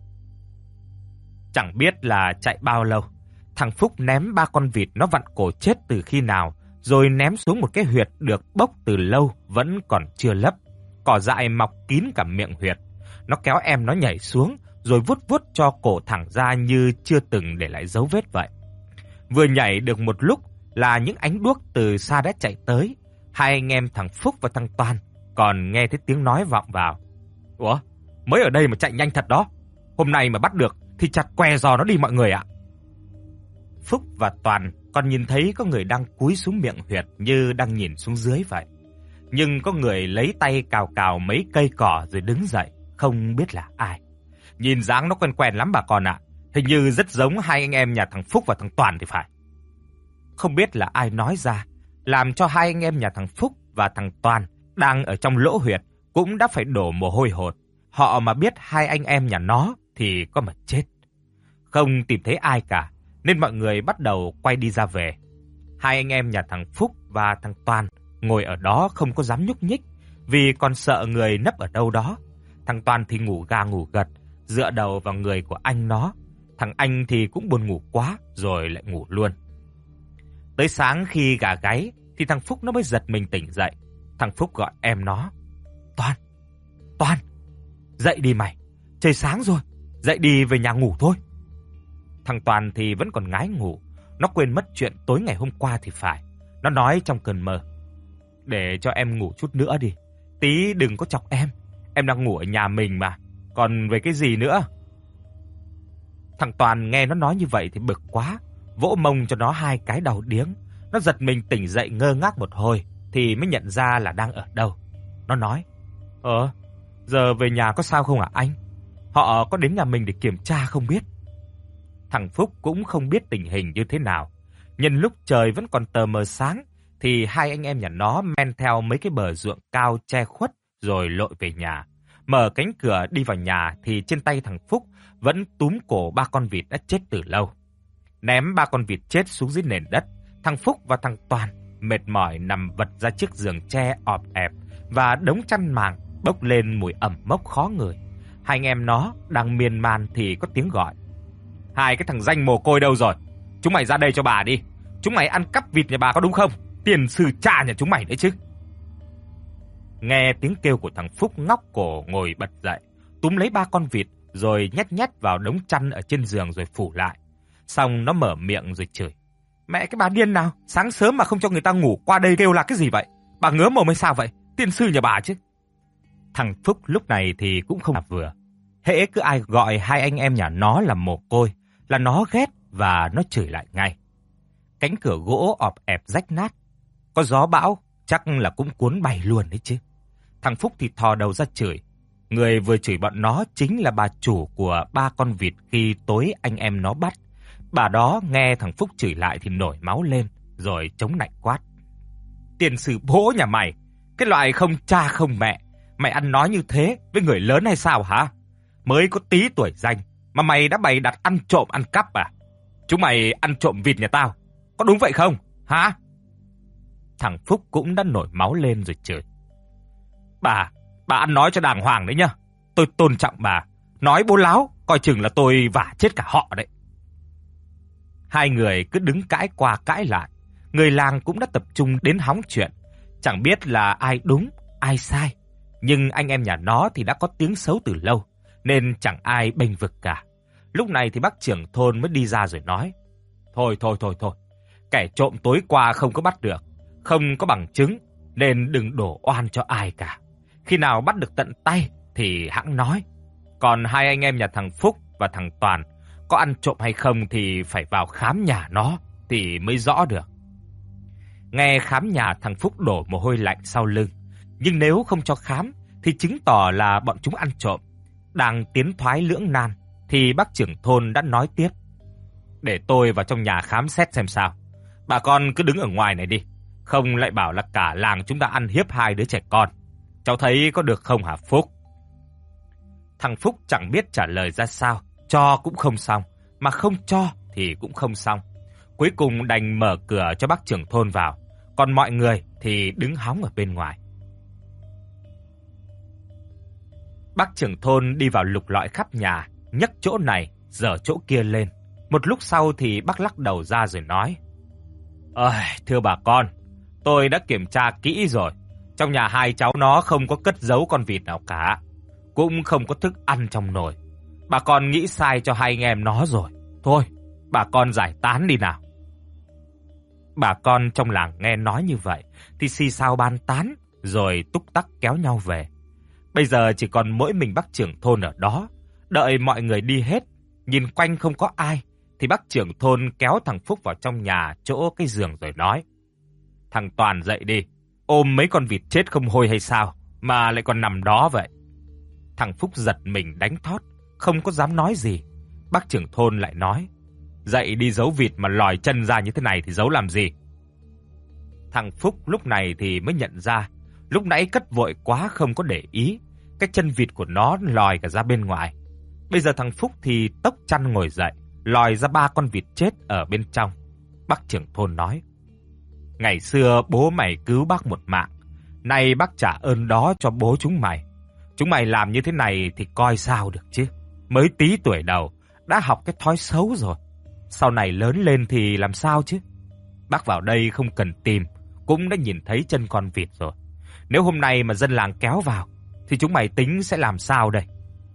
Chẳng biết là chạy bao lâu, thằng Phúc ném 3 con vịt nó vặn cổ chết từ khi nào, rồi ném xuống một cái huyệt được bốc từ lâu vẫn còn chưa lấp. Cỏ dại mọc kín cả miệng huyệt. Nó kéo em nó nhảy xuống, rồi vuốt vuốt cho cổ thẳng ra như chưa từng để lại dấu vết vậy. Vừa nhảy được một lúc là những ánh đuốc từ xa đã chạy tới. Hai anh em thằng Phúc và thằng Toàn còn nghe thấy tiếng nói vọng vào. Ủa, mới ở đây mà chạy nhanh thật đó. Hôm nay mà bắt được thì chặt que giò nó đi mọi người ạ. Phúc và Toàn còn nhìn thấy có người đang cúi xuống miệng huyệt như đang nhìn xuống dưới vậy. Nhưng có người lấy tay cào cào mấy cây cỏ rồi đứng dậy, không biết là ai. Nhìn dáng nó quen quen lắm bà con ạ. Hình như rất giống hai anh em nhà thằng Phúc và thằng Toàn thì phải. Không biết là ai nói ra, làm cho hai anh em nhà thằng Phúc và thằng Toàn đang ở trong lỗ huyệt cũng đã phải đổ mồ hôi hột. Họ mà biết hai anh em nhà nó thì có mà chết. Không tìm thấy ai cả, nên mọi người bắt đầu quay đi ra về. Hai anh em nhà thằng Phúc và thằng Toàn ngồi ở đó không có dám nhúc nhích, vì còn sợ người nấp ở đâu đó. Thằng Toàn thì ngủ ga ngủ gật, dựa đầu vào người của anh nó. Thằng anh thì cũng buồn ngủ quá, rồi lại ngủ luôn. Tới sáng khi gà gáy, thì thằng Phúc nó mới giật mình tỉnh dậy. Thằng Phúc gọi em nó. Toàn, Toàn, dậy đi mày, trời sáng rồi, dậy đi về nhà ngủ thôi. Thằng Toàn thì vẫn còn ngái ngủ, nó quên mất chuyện tối ngày hôm qua thì phải. Nó nói trong cơn mơ, để cho em ngủ chút nữa đi, tí đừng có chọc em đang ngủ ở nhà mình mà, còn về cái gì nữa. Thằng Toàn nghe nó nói như vậy thì bực quá, vỗ mông cho nó hai cái đầu điếng. Nó giật mình tỉnh dậy ngơ ngác một hồi thì mới nhận ra là đang ở đâu. Nó nói, giờ về nhà có sao không hả anh? Họ có đến nhà mình để kiểm tra không biết. Thằng Phúc cũng không biết tình hình như thế nào. Nhân lúc trời vẫn còn tờ mờ sáng thì hai anh em nhà nó men theo mấy cái bờ ruộng cao che khuất rồi lội về nhà. Mở cánh cửa đi vào nhà thì trên tay thằng Phúc vẫn túm cổ ba con vịt đã chết từ lâu. Ném ba con vịt chết xuống dưới nền đất, thằng Phúc và thằng Toàn mệt mỏi nằm vật ra chiếc giường tre ọp ẹp và đống chăn màn bốc lên mùi ẩm mốc khó ngửi. Hai anh em nó đang miên man thì có tiếng gọi. Hai cái thằng danh mồ côi đâu rồi? Chúng mày ra đây cho bà đi. Chúng mày ăn cắp vịt nhà bà có đúng không? Tiền sư cha nhà chúng mày đấy chứ. Nghe tiếng kêu của thằng Phúc ngóc cổ ngồi bật dậy, túm lấy ba con vịt rồi nhét nhét vào đống chăn ở trên giường rồi phủ lại. Xong nó mở miệng rồi chửi. Mẹ cái bà điên nào, sáng sớm mà không cho người ta ngủ qua đây kêu là cái gì vậy? Bà ngứa mồm hay sao vậy? Tiên sư nhà bà chứ. Thằng Phúc lúc này thì cũng không làm vừa. Hễ cứ ai gọi hai anh em nhà nó là mồ côi là nó ghét và nó chửi lại ngay. Cánh cửa gỗ ọp ẹp rách nát, có gió bão chắc là cũng cuốn bay luôn đấy chứ. Thằng Phúc thì thò đầu ra chửi. Người vừa chửi bọn nó chính là bà chủ của ba con vịt khi tối anh em nó bắt. Bà đó nghe thằng Phúc chửi lại thì nổi máu lên, rồi chống nạnh quát. Tiền sử bố nhà mày, cái loại không cha không mẹ, mày ăn nói như thế với người lớn hay sao hả? Mới có tí tuổi danh mà mày đã bày đặt ăn trộm ăn cắp à? Chúng mày ăn trộm vịt nhà tao, có đúng vậy không? Hả? Thằng Phúc cũng đã nổi máu lên rồi chửi. Bà ăn nói cho đàng hoàng đấy nhá. Tôi tôn trọng bà, nói bố láo, coi chừng là tôi vả chết cả họ đấy. Hai người cứ đứng cãi qua cãi lại. Người làng cũng đã tập trung đến hóng chuyện. Chẳng biết là ai đúng, ai sai. Nhưng anh em nhà nó thì đã có tiếng xấu từ lâu, nên chẳng ai bênh vực cả. Lúc này thì bác trưởng thôn mới đi ra rồi nói. Thôi. Kẻ trộm tối qua không có bắt được, không có bằng chứng, nên đừng đổ oan cho ai cả. Khi nào bắt được tận tay thì hẵng nói. Còn hai anh em nhà thằng Phúc và thằng Toàn có ăn trộm hay không thì phải vào khám nhà nó thì mới rõ được. Nghe khám nhà, thằng Phúc đổ mồ hôi lạnh sau lưng. Nhưng nếu không cho khám thì chứng tỏ là bọn chúng ăn trộm. Đang tiến thoái lưỡng nan thì bác trưởng thôn đã nói tiếp. Để tôi vào trong nhà khám xét xem sao. Bà con cứ đứng ở ngoài này đi, không lại bảo là cả làng chúng ta ăn hiếp hai đứa trẻ con. Cháu thấy có được không hả Phúc? Thằng Phúc chẳng biết trả lời ra sao. Cho cũng không xong, mà không cho thì cũng không xong. Cuối cùng đành mở cửa cho bác trưởng thôn vào, còn mọi người thì đứng hóng ở bên ngoài. Bác trưởng thôn đi vào lục lọi khắp nhà, nhấc chỗ này, giở chỗ kia lên. Một lúc sau thì bác lắc đầu ra rồi nói. Thưa bà con, tôi đã kiểm tra kỹ rồi. Trong nhà hai cháu nó không có cất giấu con vịt nào cả, cũng không có thức ăn trong nồi. Bà con nghĩ sai cho hai anh em nó rồi. Thôi, bà con giải tán đi nào. Bà con trong làng nghe nói như vậy thì xì xào bàn tán, rồi túc tắc kéo nhau về. Bây giờ chỉ còn mỗi mình bác trưởng thôn ở đó. Đợi mọi người đi hết, nhìn quanh không có ai, thì bác trưởng thôn kéo thằng Phúc vào trong nhà chỗ cái giường rồi nói: "Thằng Toàn dậy đi, ôm mấy con vịt chết không hôi hay sao mà lại còn nằm đó vậy?" Thằng Phúc giật mình đánh thót, không có dám nói gì. Bác trưởng thôn lại nói: "Dậy đi giấu vịt mà lòi chân ra như thế này thì giấu làm gì?" Thằng Phúc lúc này thì mới nhận ra, lúc nãy cất vội quá không có để ý, cái chân vịt của nó lòi cả ra bên ngoài. Bây giờ thằng Phúc thì tốc chăn ngồi dậy, lòi ra 3 con vịt chết ở bên trong. Bác trưởng thôn nói: "Ngày xưa bố mày cứu bác một mạng, nay bác trả ơn đó cho bố chúng mày. Chúng mày làm như thế này thì coi sao được chứ. Mới tí tuổi đầu đã học cái thói xấu rồi. Sau này lớn lên thì làm sao chứ? Bác vào đây không cần tìm, cũng đã nhìn thấy chân con vịt rồi. Nếu hôm nay mà dân làng kéo vào, thì chúng mày tính sẽ làm sao đây?"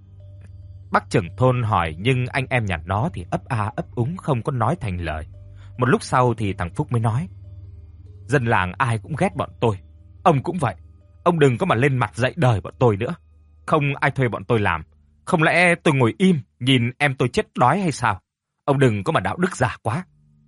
Bác trưởng thôn hỏi nhưng anh em nhà nó thì ấp a ấp úng không có nói thành lời. Một lúc sau thì thằng Phúc mới nói: "Dân làng ai cũng ghét bọn tôi. Ông cũng vậy. Ông đừng có mà lên mặt dạy đời bọn tôi nữa. Không ai thuê bọn tôi làm. Không lẽ tôi ngồi im nhìn em tôi chết đói hay sao? Ông đừng có mà đạo đức giả quá."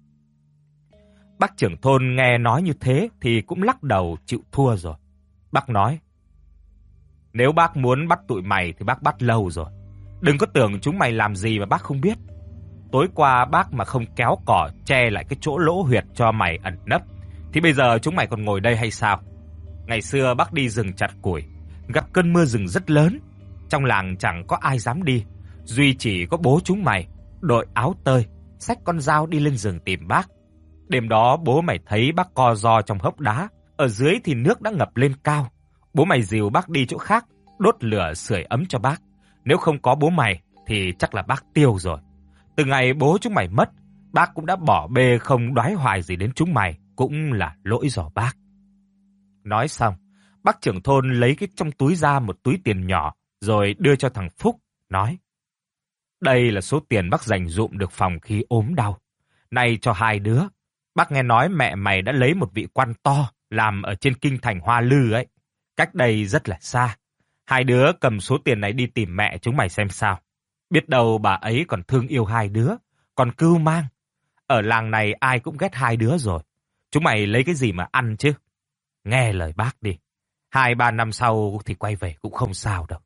Bác trưởng thôn nghe nói như thế thì cũng lắc đầu chịu thua rồi. Bác nói: "Nếu bác muốn bắt tụi mày thì bác bắt lâu rồi. Đừng có tưởng chúng mày làm gì mà bác không biết. Tối qua bác mà không kéo cỏ che lại cái chỗ lỗ huyệt cho mày ẩn nấp, thì bây giờ chúng mày còn ngồi đây hay sao? Ngày xưa bác đi rừng chặt củi, gặp cơn mưa rừng rất lớn. Trong làng chẳng có ai dám đi, duy chỉ có bố chúng mày, đội áo tơi, xách con dao đi lên rừng tìm bác. Đêm đó bố mày thấy bác co ro trong hốc đá, ở dưới thì nước đã ngập lên cao. Bố mày dìu bác đi chỗ khác, đốt lửa sưởi ấm cho bác. Nếu không có bố mày thì chắc là bác tiêu rồi. Từ ngày bố chúng mày mất, bác cũng đã bỏ bê không đoái hoài gì đến chúng mày, cũng là lỗi do bác." Nói xong, bác trưởng thôn lấy cái trong túi ra một túi tiền nhỏ rồi đưa cho thằng Phúc, nói: "Đây là số tiền bác dành dụm được phòng khi ốm đau. Nay cho 2 đứa. Bác nghe nói mẹ mày đã lấy một vị quan to làm ở trên kinh thành Hoa Lư ấy, cách đây rất là xa. 2 đứa cầm số tiền này đi tìm mẹ chúng mày xem sao. Biết đâu bà ấy còn thương yêu 2 đứa, còn cưu mang. Ở làng này ai cũng ghét 2 đứa rồi. Chúng mày lấy cái gì mà ăn chứ? Nghe lời bác đi. 2-3 năm sau thì quay về cũng không sao đâu."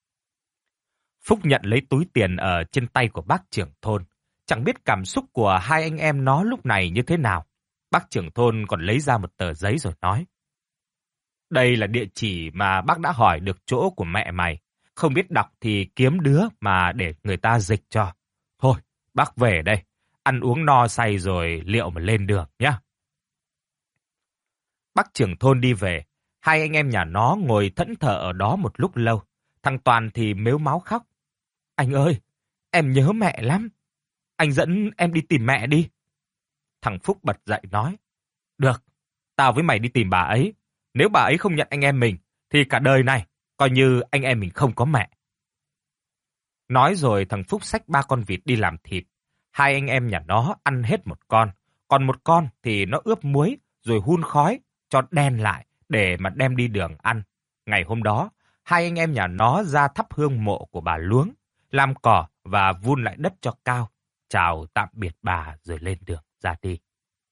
Phúc nhận lấy túi tiền ở trên tay của bác trưởng thôn. Chẳng biết cảm xúc của hai anh em nó lúc này như thế nào. Bác trưởng thôn còn lấy ra một tờ giấy rồi nói: "Đây là địa chỉ mà bác đã hỏi được chỗ của mẹ mày. Không biết đọc thì kiếm đứa mà để người ta dịch cho. Thôi, bác về đây. Ăn uống no say rồi liệu mà lên đường nhá." Bác trưởng thôn đi về. Hai anh em nhà nó ngồi thẫn thờ ở đó một lúc lâu. Thằng Toàn thì mếu máo khóc: "Anh ơi, em nhớ mẹ lắm. Anh dẫn em đi tìm mẹ đi." Thằng Phúc bật dậy nói: "Được, tao với mày đi tìm bà ấy. Nếu bà ấy không nhận anh em mình, thì cả đời này, coi như anh em mình không có mẹ." Nói rồi thằng Phúc xách 3 con vịt đi làm thịt. Hai anh em nhà nó ăn hết một con, còn một con thì nó ướp muối rồi hun khói cho đen lại để mà đem đi đường ăn. Ngày hôm đó, hai anh em nhà nó ra thắp hương mộ của bà Luống, làm cỏ và vun lại đất cho cao, chào tạm biệt bà rồi lên đường ra đi.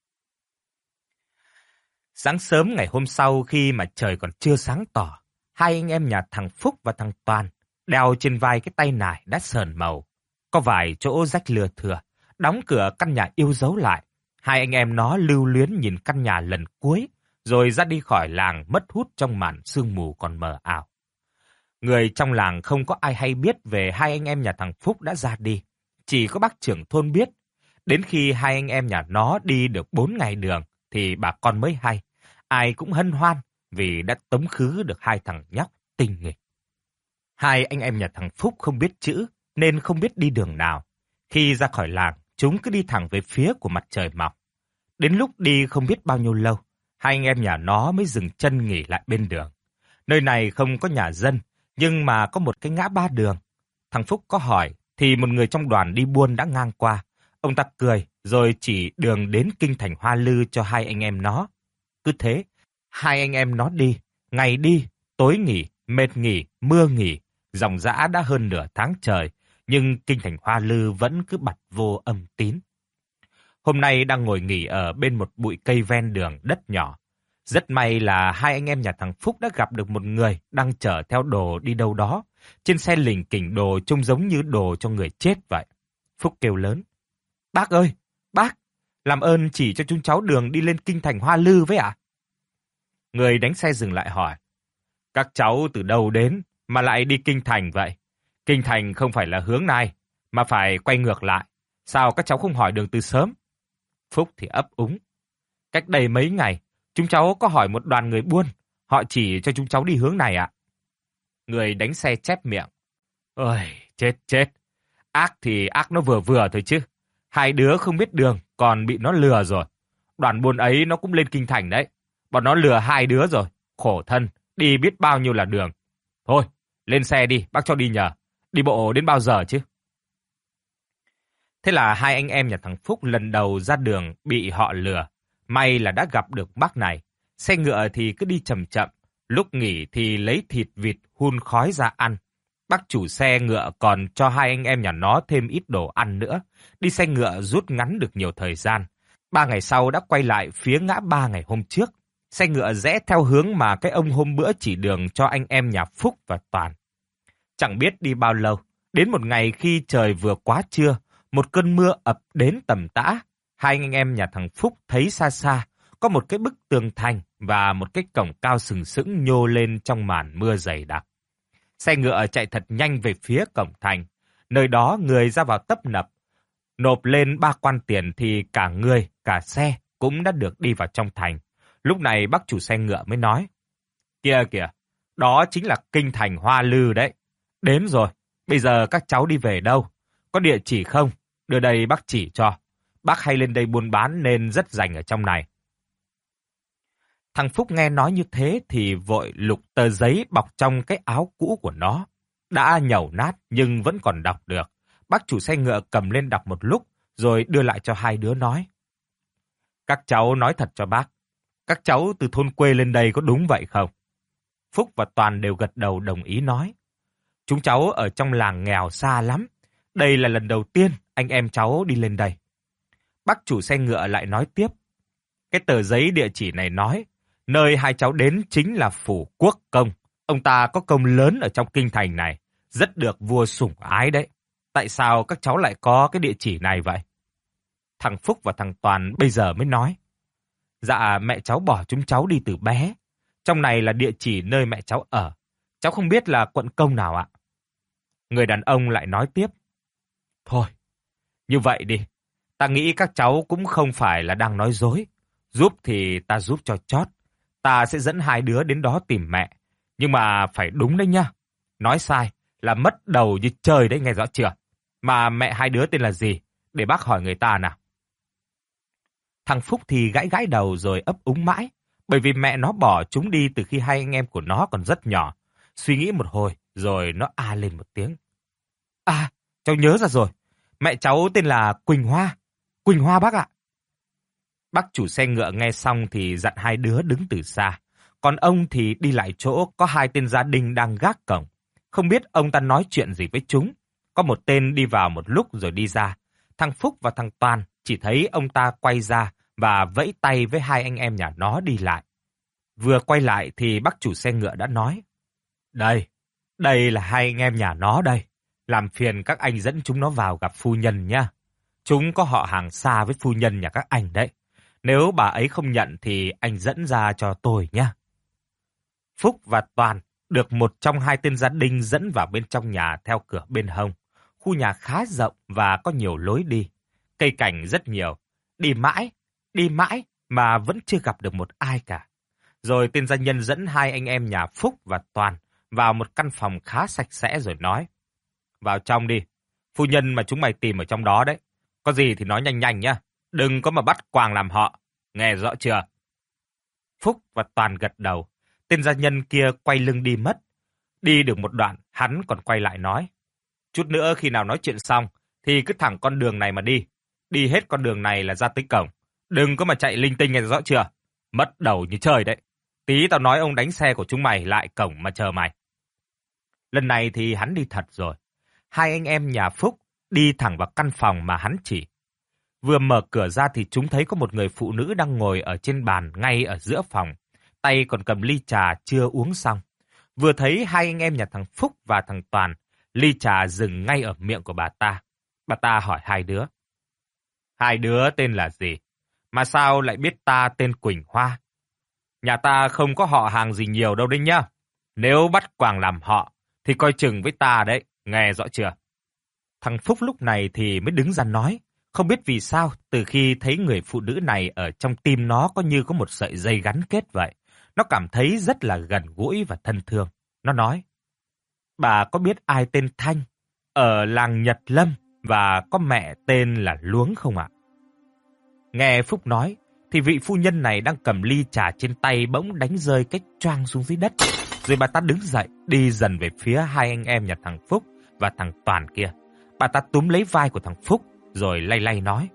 Sáng sớm ngày hôm sau khi mà trời còn chưa sáng tỏ, hai anh em nhà thằng Phúc và thằng Toàn đeo trên vai cái tay nải đã sờn màu. Có vài chỗ rách lưa thưa, đóng cửa căn nhà yêu dấu lại. Hai anh em nó lưu luyến nhìn căn nhà lần cuối, rồi ra đi khỏi làng mất hút trong màn sương mù còn mờ ảo. Người trong làng không có ai hay biết về hai anh em nhà thằng Phúc đã ra đi. Chỉ có bác trưởng thôn biết. Đến khi hai anh em nhà nó đi được 4 ngày đường, thì bà con mới hay. Ai cũng hân hoan vì đã tống khứ được 2 thằng nhóc tinh nghịch. Hai anh em nhà thằng Phúc không biết chữ, nên không biết đi đường nào. Khi ra khỏi làng, chúng cứ đi thẳng về phía của mặt trời mọc. Đến lúc đi không biết bao nhiêu lâu, hai anh em nhà nó mới dừng chân nghỉ lại bên đường. Nơi này không có nhà dân, nhưng mà có một cái ngã ba đường. Thằng Phúc có hỏi, thì một người trong đoàn đi buôn đã ngang qua. Ông ta cười, rồi chỉ đường đến kinh thành Hoa Lư cho hai anh em nó. Cứ thế, hai anh em nó đi, ngày đi, tối nghỉ, mệt nghỉ, mưa nghỉ, dòng dã đã hơn nửa tháng trời. nhưng kinh thành Hoa Lư vẫn cứ bặt vô âm tín. Hôm nay đang ngồi nghỉ ở bên một bụi cây ven đường đất nhỏ. Rất may là hai anh em nhà thằng Phúc đã gặp được một người đang chở theo đồ đi đâu đó. Trên xe lỉnh kỉnh đồ trông giống như đồ cho người chết vậy. Phúc kêu lớn: "Bác ơi, bác, làm ơn chỉ cho chúng cháu đường đi lên kinh thành Hoa Lư với ạ." Người đánh xe dừng lại hỏi: "Các cháu từ đâu đến mà lại đi kinh thành vậy? Kinh thành không phải là hướng này, mà phải quay ngược lại. Sao các cháu không hỏi đường từ sớm?" Phúc thì ấp úng: "Cách đây mấy ngày, chúng cháu có hỏi một đoàn người buôn, họ chỉ cho chúng cháu đi hướng này ạ." Người đánh xe chép miệng: "Ôi, chết. Ác thì ác nó vừa vừa thôi chứ. Hai đứa không biết đường, còn bị nó lừa rồi. Đoàn buôn ấy nó cũng lên kinh thành đấy. Bọn nó lừa hai đứa rồi. Khổ thân, đi biết bao nhiêu là đường. Thôi, lên xe đi, bác cho đi nhờ. Đi bộ đến bao giờ chứ?" Thế là hai anh em nhà thằng Phúc lần đầu ra đường bị họ lừa. May là đã gặp được bác này. Xe ngựa thì cứ đi chậm chậm. Lúc nghỉ thì lấy thịt vịt hun khói ra ăn. Bác chủ xe ngựa còn cho hai anh em nhà nó thêm ít đồ ăn nữa. Đi xe ngựa rút ngắn được nhiều thời gian. 3 ngày sau đã quay lại phía ngã ba ngày hôm trước. Xe ngựa rẽ theo hướng mà cái ông hôm bữa chỉ đường cho anh em nhà Phúc và Toàn. Chẳng biết đi bao lâu, đến một ngày khi trời vừa quá trưa, một cơn mưa ập đến tầm tã. Hai anh em nhà thằng Phúc thấy xa xa, có một cái bức tường thành và một cái cổng cao sừng sững nhô lên trong màn mưa dày đặc. Xe ngựa chạy thật nhanh về phía cổng thành. Nơi đó người ra vào tấp nập. Nộp lên 3 quan tiền thì cả người, cả xe cũng đã được đi vào trong thành. Lúc này bác chủ xe ngựa mới nói: Kìa, đó chính là kinh thành Hoa Lư đấy. Đến rồi, bây giờ các cháu đi về đâu? Có địa chỉ không? Đưa đây bác chỉ cho. Bác hay lên đây buôn bán nên rất rành ở trong này." Thằng Phúc nghe nói như thế thì vội lục tờ giấy bọc trong cái áo cũ của nó. Đã nhẩu nát nhưng vẫn còn đọc được. Bác chủ xe ngựa cầm lên đọc một lúc rồi đưa lại cho hai đứa nói: "Các cháu nói thật cho bác. Các cháu từ thôn quê lên đây có đúng vậy không?" Phúc và Toàn đều gật đầu đồng ý nói: "Chúng cháu ở trong làng nghèo xa lắm. Đây là lần đầu tiên anh em cháu đi lên đây." Bác chủ xe ngựa lại nói tiếp: "Cái tờ giấy địa chỉ này nói, nơi hai cháu đến chính là phủ Quốc Công. Ông ta có công lớn ở trong kinh thành này, rất được vua sủng ái đấy. Tại sao các cháu lại có cái địa chỉ này vậy?" Thằng Phúc và thằng Toàn bây giờ mới nói: "Dạ, mẹ cháu bỏ chúng cháu đi từ bé. Trong này là địa chỉ nơi mẹ cháu ở. Cháu không biết là quận Công nào ạ." Người đàn ông lại nói tiếp: "Thôi, như vậy đi. Ta nghĩ các cháu cũng không phải là đang nói dối. Giúp thì ta giúp cho chót. Ta sẽ dẫn hai đứa đến đó tìm mẹ. Nhưng mà phải đúng đấy nhá. Nói sai là mất đầu như trời đấy, nghe rõ chưa? Mà mẹ hai đứa tên là gì? Để bác hỏi người ta nào." Thằng Phúc thì gãi gãi đầu rồi ấp úng mãi. Bởi vì mẹ nó bỏ chúng đi từ khi hai anh em của nó còn rất nhỏ. Suy nghĩ một hồi rồi nó a lên một tiếng: "À, cháu nhớ ra rồi. Mẹ cháu tên là Quỳnh Hoa. Quỳnh Hoa bác ạ." Bác chủ xe ngựa nghe xong thì dặn hai đứa đứng từ xa. Còn ông thì đi lại chỗ có hai tên gia đình đang gác cổng. Không biết ông ta nói chuyện gì với chúng. Có một tên đi vào một lúc rồi đi ra. Thằng Phúc và thằng Toàn chỉ thấy ông ta quay ra và vẫy tay với hai anh em nhà nó đi lại. Vừa quay lại thì bác chủ xe ngựa đã nói: Đây là hai anh em nhà nó đây. Làm phiền các anh dẫn chúng nó vào gặp phu nhân nha. Chúng có họ hàng xa với phu nhân nhà các anh đấy. Nếu bà ấy không nhận thì anh dẫn ra cho tôi nhé." Phúc và Toàn được một trong hai tên gia đình dẫn vào bên trong nhà theo cửa bên hông. Khu nhà khá rộng và có nhiều lối đi. Cây cảnh rất nhiều. Đi mãi mà vẫn chưa gặp được một ai cả. Rồi tên gia nhân dẫn hai anh em nhà Phúc và Toàn vào một căn phòng khá sạch sẽ rồi nói: "Vào trong đi. Phu nhân mà chúng mày tìm ở trong đó đấy. Có gì thì nói nhanh nhanh nhá. Đừng có mà bắt quàng làm họ. Nghe rõ chưa?" Phúc và Toàn gật đầu. Tên gia nhân kia quay lưng đi mất. Đi được một đoạn, hắn còn quay lại nói: "Chút nữa khi nào nói chuyện xong, thì cứ thẳng con đường này mà đi. Đi hết con đường này là ra tới cổng. Đừng có mà chạy linh tinh, nghe rõ chưa? Mất đầu như trời đấy. Tí tao nói ông đánh xe của chúng mày lại cổng mà chờ mày." Lần này thì hắn đi thật rồi. hai anh em nhà Phúc đi thẳng vào căn phòng mà hắn chỉ. Vừa mở cửa ra thì chúng thấy có một người phụ nữ đang ngồi ở trên bàn ngay ở giữa phòng, tay còn cầm ly trà chưa uống xong. Vừa thấy hai anh em nhà thằng Phúc và thằng Toàn, ly trà dừng ngay ở miệng của bà ta. Bà ta hỏi hai đứa. Hai đứa tên là gì? Mà sao lại biết ta tên Quỳnh Hoa? Nhà ta không có họ hàng gì nhiều đâu đấy nhá. Nếu bắt Quàng làm họ, thì coi chừng với ta đấy, nghe rõ chưa? Thằng Phúc lúc này thì mới đứng ra nói. Không biết vì sao, từ khi thấy người phụ nữ này ở trong tim nó có như có một sợi dây gắn kết vậy. Nó cảm thấy rất là gần gũi và thân thương. Nó nói, bà có biết ai tên Thanh, ở làng Nhật Lâm và có mẹ tên là Luống không ạ? Nghe Phúc nói, thì vị phu nhân này đang cầm ly trà trên tay bỗng đánh rơi cách choang xuống dưới đất. Rồi bà ta đứng dậy, đi dần về phía hai anh em nhà thằng Phúc và thằng Toàn kia. Bà ta túm lấy vai của thằng Phúc, rồi lay lay nói.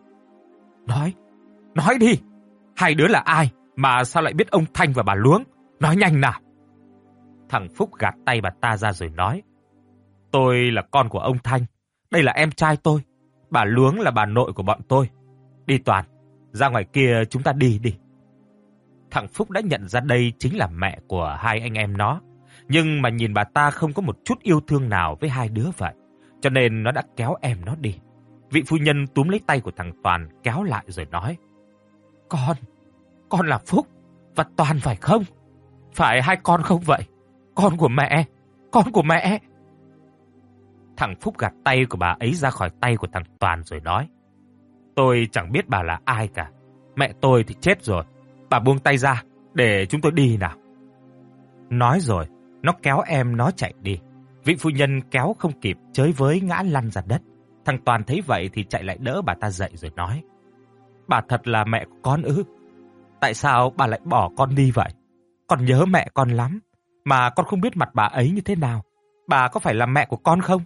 Nói đi, hai đứa là ai mà sao lại biết ông Thanh và bà Luống? Nói nhanh nào. Thằng Phúc gạt tay bà ta ra rồi nói. Tôi là con của ông Thanh, đây là em trai tôi, bà Luống là bà nội của bọn tôi. Đi Toàn, ra ngoài kia chúng ta đi đi. Thằng Phúc đã nhận ra đây chính là mẹ của hai anh em nó, nhưng mà nhìn bà ta không có một chút yêu thương nào với hai đứa vậy, cho nên nó đã kéo em nó đi. Vị phu nhân túm lấy tay của thằng Toàn kéo lại rồi nói. Con là Phúc và Toàn phải không? Phải hai con không vậy? Con của mẹ. Thằng Phúc gạt tay của bà ấy ra khỏi tay của thằng Toàn rồi nói. Tôi chẳng biết bà là ai cả. Mẹ tôi thì chết rồi. Bà buông tay ra, để chúng tôi đi nào. Nói rồi, nó kéo em nó chạy đi. Vị phu nhân kéo không kịp, chới với ngã lăn ra đất. Thằng Toàn thấy vậy thì chạy lại đỡ bà ta dậy rồi nói. Bà thật là mẹ của con ư? Tại sao bà lại bỏ con đi vậy? Con nhớ mẹ con lắm, mà con không biết mặt bà ấy như thế nào. Bà có phải là mẹ của con không?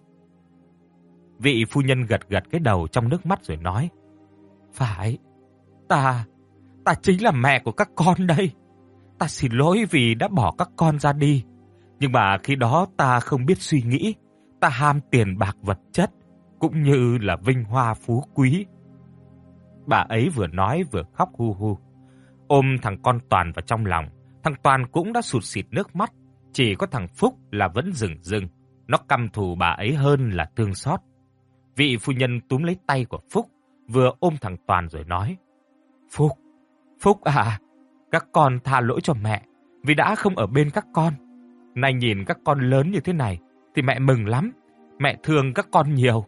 Vị phu nhân gật gật cái đầu trong nước mắt rồi nói. Phải, ta chính là mẹ của các con đây. Ta xin lỗi vì đã bỏ các con ra đi. Nhưng mà khi đó ta không biết suy nghĩ. Ta ham tiền bạc vật chất, cũng như là vinh hoa phú quý. Bà ấy vừa nói vừa khóc hu hu, ôm thằng con Toàn vào trong lòng. Thằng Toàn cũng đã sụt sịt nước mắt. Chỉ có thằng Phúc là vẫn rừng rưng. Nó căm thù bà ấy hơn là thương xót. Vị phu nhân túm lấy tay của Phúc, vừa ôm thằng Toàn rồi nói. Phúc à, các con tha lỗi cho mẹ vì đã không ở bên các con. Nay nhìn các con lớn như thế này thì mẹ mừng lắm. Mẹ thương các con nhiều.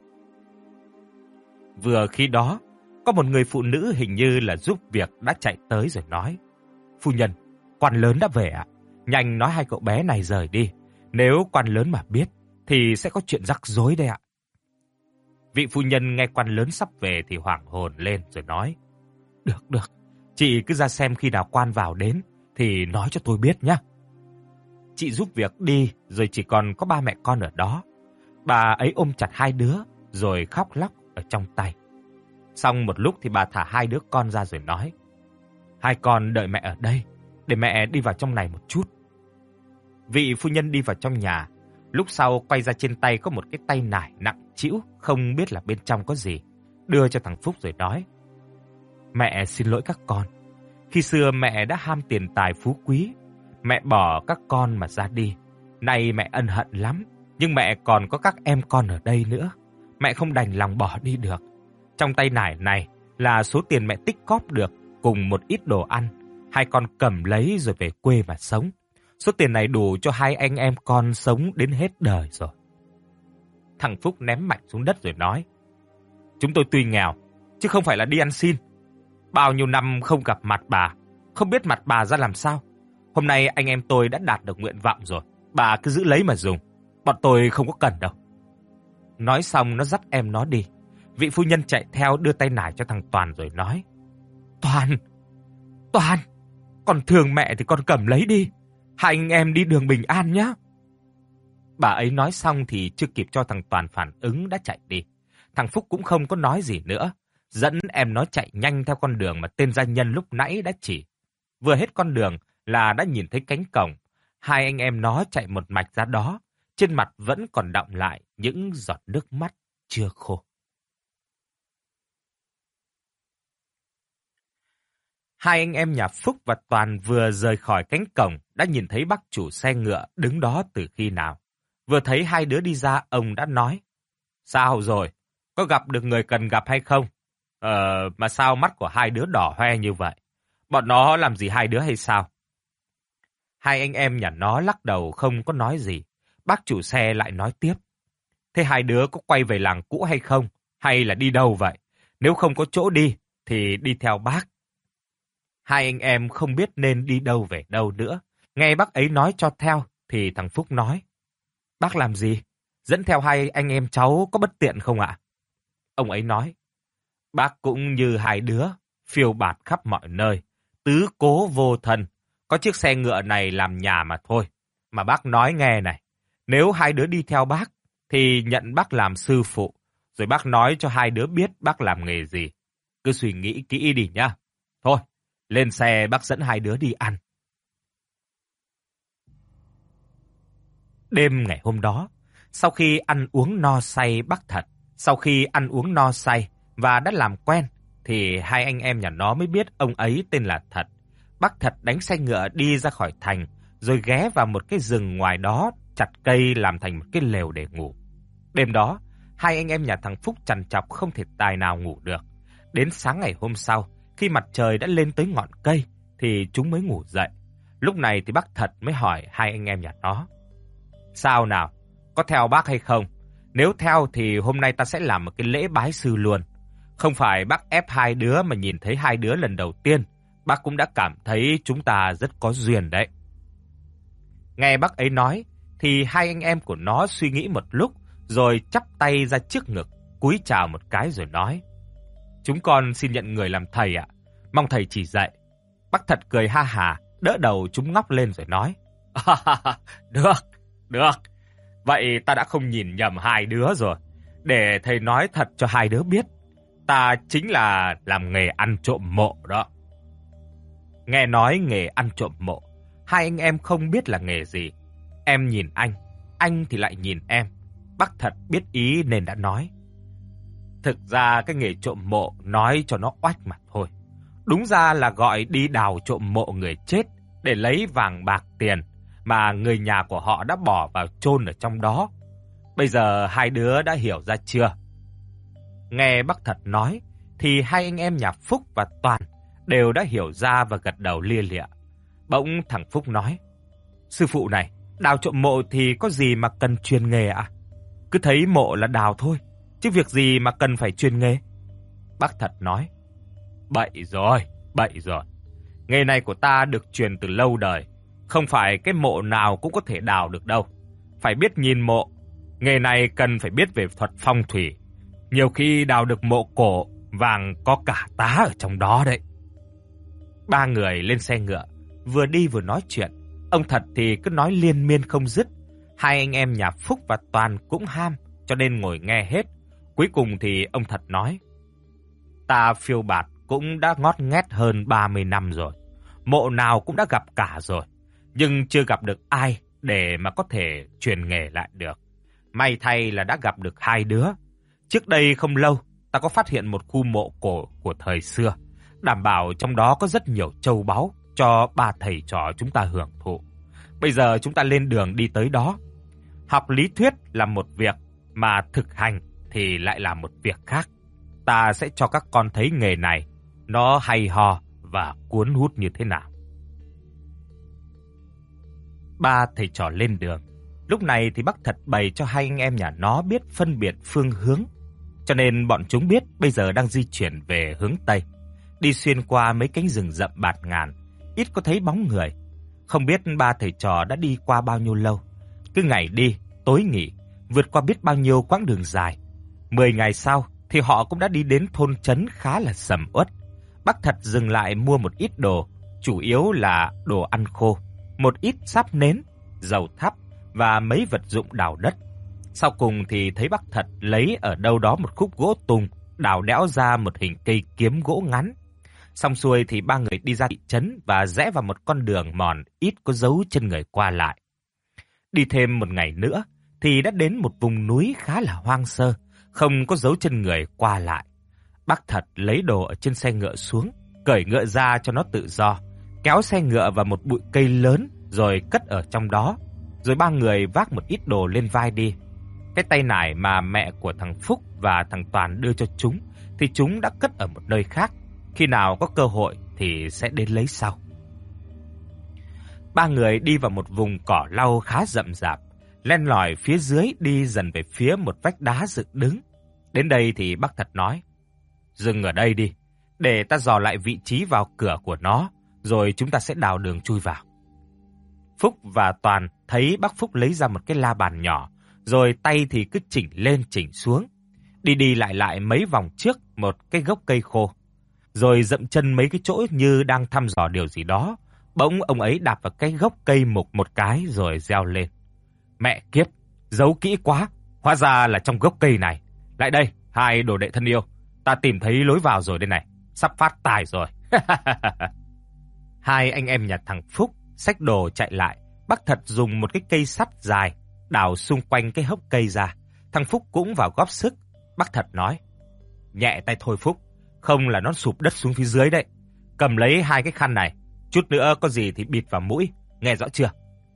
Vừa khi đó, có một người phụ nữ hình như là giúp việc đã chạy tới rồi nói. Phu nhân, quan lớn đã về ạ. Nhanh nói hai cậu bé này rời đi. Nếu quan lớn mà biết thì sẽ có chuyện rắc rối đây ạ. Vị phu nhân nghe quan lớn sắp về thì hoảng hồn lên rồi nói. Được, chị cứ ra xem khi nào quan vào đến thì nói cho tôi biết nhé. Chị giúp việc đi rồi chỉ còn có ba mẹ con ở đó. Bà ấy ôm chặt hai đứa rồi khóc lóc ở trong tay. Xong một lúc thì bà thả hai đứa con ra rồi nói. Hai con đợi mẹ ở đây, để mẹ đi vào trong này một chút. Vị phu nhân đi vào trong nhà. Lúc sau quay ra trên tay có một cái tay nải nặng trĩu, không biết là bên trong có gì. Đưa cho thằng Phúc rồi nói. Mẹ xin lỗi các con. Khi xưa mẹ đã ham tiền tài phú quý. Mẹ bỏ các con mà ra đi. Nay mẹ ân hận lắm. Nhưng mẹ còn có các em con ở đây nữa. Mẹ không đành lòng bỏ đi được. Trong tay nải này là số tiền mẹ tích cóp được cùng một ít đồ ăn. Hai con cầm lấy rồi về quê mà sống. Số tiền này đủ cho hai anh em con sống đến hết đời rồi. Thằng Phúc ném mạnh xuống đất rồi nói. Chúng tôi tuy nghèo, chứ không phải là đi ăn xin. Bao nhiêu năm không gặp mặt bà, không biết mặt bà ra làm sao. Hôm nay anh em tôi đã đạt được nguyện vọng rồi. Bà cứ giữ lấy mà dùng. Bọn tôi không có cần đâu. Nói xong nó dắt em nó đi. Vị phu nhân chạy theo đưa tay nải cho thằng Toàn rồi nói. Toàn, con thương mẹ thì con cầm lấy đi. Hai anh em đi đường bình an nhé. Bà ấy nói xong thì chưa kịp cho thằng Toàn phản ứng đã chạy đi. Thằng Phúc cũng không có nói gì nữa. Dẫn em nó chạy nhanh theo con đường mà tên gia nhân lúc nãy đã chỉ. Vừa hết con đường là đã nhìn thấy cánh cổng. Hai anh em nó chạy một mạch ra đó. trên mặt vẫn còn đọng lại những giọt nước mắt chưa khô. Hai anh em nhà Phúc và Toàn vừa rời khỏi cánh cổng đã nhìn thấy bác chủ xe ngựa đứng đó từ khi nào. Vừa thấy hai đứa đi ra, ông đã nói: "Sao rồi? Có gặp được người cần gặp hay không? Mà sao mắt của hai đứa đỏ hoe như vậy? Bọn nó làm gì hai đứa hay sao?" Hai anh em nhà nó lắc đầu không có nói gì. Bác chủ xe lại nói tiếp: "Thế hai đứa có quay về làng cũ hay không? Hay là đi đâu vậy? Nếu không có chỗ đi thì đi theo bác." Hai anh em không biết nên đi đâu về đâu nữa. Nghe bác ấy nói cho theo thì thằng Phúc nói: "Bác làm gì? Dẫn theo hai anh em cháu có bất tiện không ạ?" Ông ấy nói: "Bác cũng như hai đứa, phiêu bạt khắp mọi nơi, tứ cố vô thân. Có chiếc xe ngựa này làm nhà mà thôi. Mà bác nói nghe này, nếu hai đứa đi theo bác, thì nhận bác làm sư phụ, rồi bác nói cho hai đứa biết bác làm nghề gì. Cứ suy nghĩ kỹ đi nhá. Thôi, lên xe bác dẫn hai đứa đi ăn." Đêm ngày hôm đó, sau khi ăn uống no say và đã làm quen, thì hai anh em nhà nó mới biết ông ấy tên là Thật. Bác Thật đánh xe ngựa đi ra khỏi thành, rồi ghé vào một cái rừng ngoài đó, chặt cây làm thành một cái lều để ngủ. Đêm đó, hai anh em nhà thằng Phúc trằn trọc không thể tài nào ngủ được. Đến sáng ngày hôm sau, khi mặt trời đã lên tới ngọn cây, thì chúng mới ngủ dậy. Lúc này thì bác Thật mới hỏi hai anh em nhà nó: "Sao nào? Có theo bác hay không? Nếu theo thì hôm nay ta sẽ làm một cái lễ bái sư luôn. Không phải bác ép hai đứa mà nhìn thấy hai đứa lần đầu tiên, bác cũng đã cảm thấy chúng ta rất có duyên đấy." Nghe bác ấy nói, thì hai anh em của nó suy nghĩ một lúc, rồi chắp tay ra trước ngực, cúi chào một cái rồi nói: "Chúng con xin nhận người làm thầy ạ. Mong thầy chỉ dạy." Bác Thật cười ha hả, đỡ đầu chúng ngóc lên rồi nói: Được, được. Vậy ta đã không nhìn nhầm hai đứa rồi. Để thầy nói thật cho hai đứa biết, ta chính là làm nghề ăn trộm mộ đó." Nghe nói nghề ăn trộm mộ, hai anh em không biết là nghề gì. Em nhìn anh thì lại nhìn em. Bác Thật biết ý nên đã nói: "Thực ra cái nghề trộm mộ nói cho nó oách mặt thôi. Đúng ra là gọi đi đào trộm mộ người chết để lấy vàng bạc tiền mà người nhà của họ đã bỏ vào chôn ở trong đó. Bây giờ hai đứa đã hiểu ra chưa?" Nghe bác Thật nói, thì hai anh em nhà Phúc và Toàn đều đã hiểu ra và gật đầu lia lịa. Bỗng thằng Phúc nói: "Sư phụ này, đào trộm mộ thì có gì mà cần truyền nghề ạ? Cứ thấy mộ là đào thôi, chứ việc gì mà cần phải truyền nghề?" Bác Thật nói: Bậy rồi. Nghề này của ta được truyền từ lâu đời, không phải cái mộ nào cũng có thể đào được đâu. Phải biết nhìn mộ, nghề này cần phải biết về thuật phong thủy. Nhiều khi đào được mộ cổ, vàng có cả tá ở trong đó đấy." Ba người lên xe ngựa, vừa đi vừa nói chuyện. Ông Thật thì cứ nói liên miên không dứt. Hai anh em nhà Phúc và Toàn cũng ham, cho nên ngồi nghe hết. Cuối cùng thì ông Thật nói: "Ta phiêu bạt cũng đã ngót nghét hơn 30 năm rồi. Mộ nào cũng đã gặp cả rồi, nhưng chưa gặp được ai để mà có thể truyền nghề lại được. May thay là đã gặp được hai đứa. Trước đây không lâu, ta có phát hiện một khu mộ cổ của thời xưa, đảm bảo trong đó có rất nhiều châu báu cho ba thầy trò chúng ta hưởng thụ. Bây giờ chúng ta lên đường đi tới đó. Học lý thuyết là một việc, mà thực hành thì lại là một việc khác. Ta sẽ cho các con thấy nghề này nó hay ho và cuốn hút như thế nào." Ba thầy trò lên đường. Lúc này thì bác Thật bày cho hai anh em nhà nó biết phân biệt phương hướng, cho nên bọn chúng biết bây giờ đang di chuyển về hướng Tây, đi xuyên qua mấy cánh rừng rậm bạt ngàn, ít có thấy bóng người. Không biết ba thầy trò đã đi qua bao nhiêu lâu, cứ ngày đi, tối nghỉ, vượt qua biết bao nhiêu quãng đường dài. 10 ngày sau thì họ cũng đã đi đến thôn trấn khá là sầm uất. Bác Thật dừng lại mua một ít đồ, chủ yếu là đồ ăn khô, một ít sáp nến, dầu thắp và mấy vật dụng đào đất. Sau cùng thì thấy bác Thật lấy ở đâu đó một khúc gỗ tùng, đào đẽo ra một hình cây kiếm gỗ ngắn. Xong xuôi thì ba người đi ra thị trấn và rẽ vào một con đường mòn ít có dấu chân người qua lại. Đi thêm một ngày nữa thì đã đến một vùng núi khá là hoang sơ, không có dấu chân người qua lại. Bác Thật lấy đồ ở trên xe ngựa xuống, cởi ngựa ra cho nó tự do, kéo xe ngựa vào một bụi cây lớn rồi cất ở trong đó, rồi ba người vác một ít đồ lên vai đi. Cái tay nải mà mẹ của thằng Phúc và thằng Toàn đưa cho chúng thì chúng đã cất ở một nơi khác, khi nào có cơ hội thì sẽ đến lấy sau. Ba người đi vào một vùng cỏ lau khá rậm rạp, len lỏi phía dưới đi dần về phía một vách đá dựng đứng. Đến đây thì bác Thật nói: "Dừng ở đây đi, để ta dò lại vị trí vào cửa của nó, rồi chúng ta sẽ đào đường chui vào." Phúc và Toàn thấy bác Phúc lấy ra một cái la bàn nhỏ, rồi tay thì cứ chỉnh lên chỉnh xuống, đi đi lại lại mấy vòng trước một cái gốc cây khô, rồi dậm chân mấy cái chỗ như đang thăm dò điều gì đó. Bỗng ông ấy đạp vào cái gốc cây mục một cái rồi reo lên: "Mẹ kiếp, giấu kỹ quá, hóa ra là trong gốc cây này. Lại đây, hai đồ đệ thân yêu, ta tìm thấy lối vào rồi đây này, sắp phát tài rồi." Hai anh em nhà thằng Phúc xách đồ chạy lại. Bác Thật dùng một cái cây sắt dài đào xung quanh cái hốc cây ra. Thằng Phúc cũng vào góp sức. Bác Thật nói: "Nhẹ tay thôi Phúc, không là nó sụp đất xuống phía dưới đấy. Cầm lấy hai cái khăn này, chút nữa có gì thì bịt vào mũi, nghe rõ chưa?"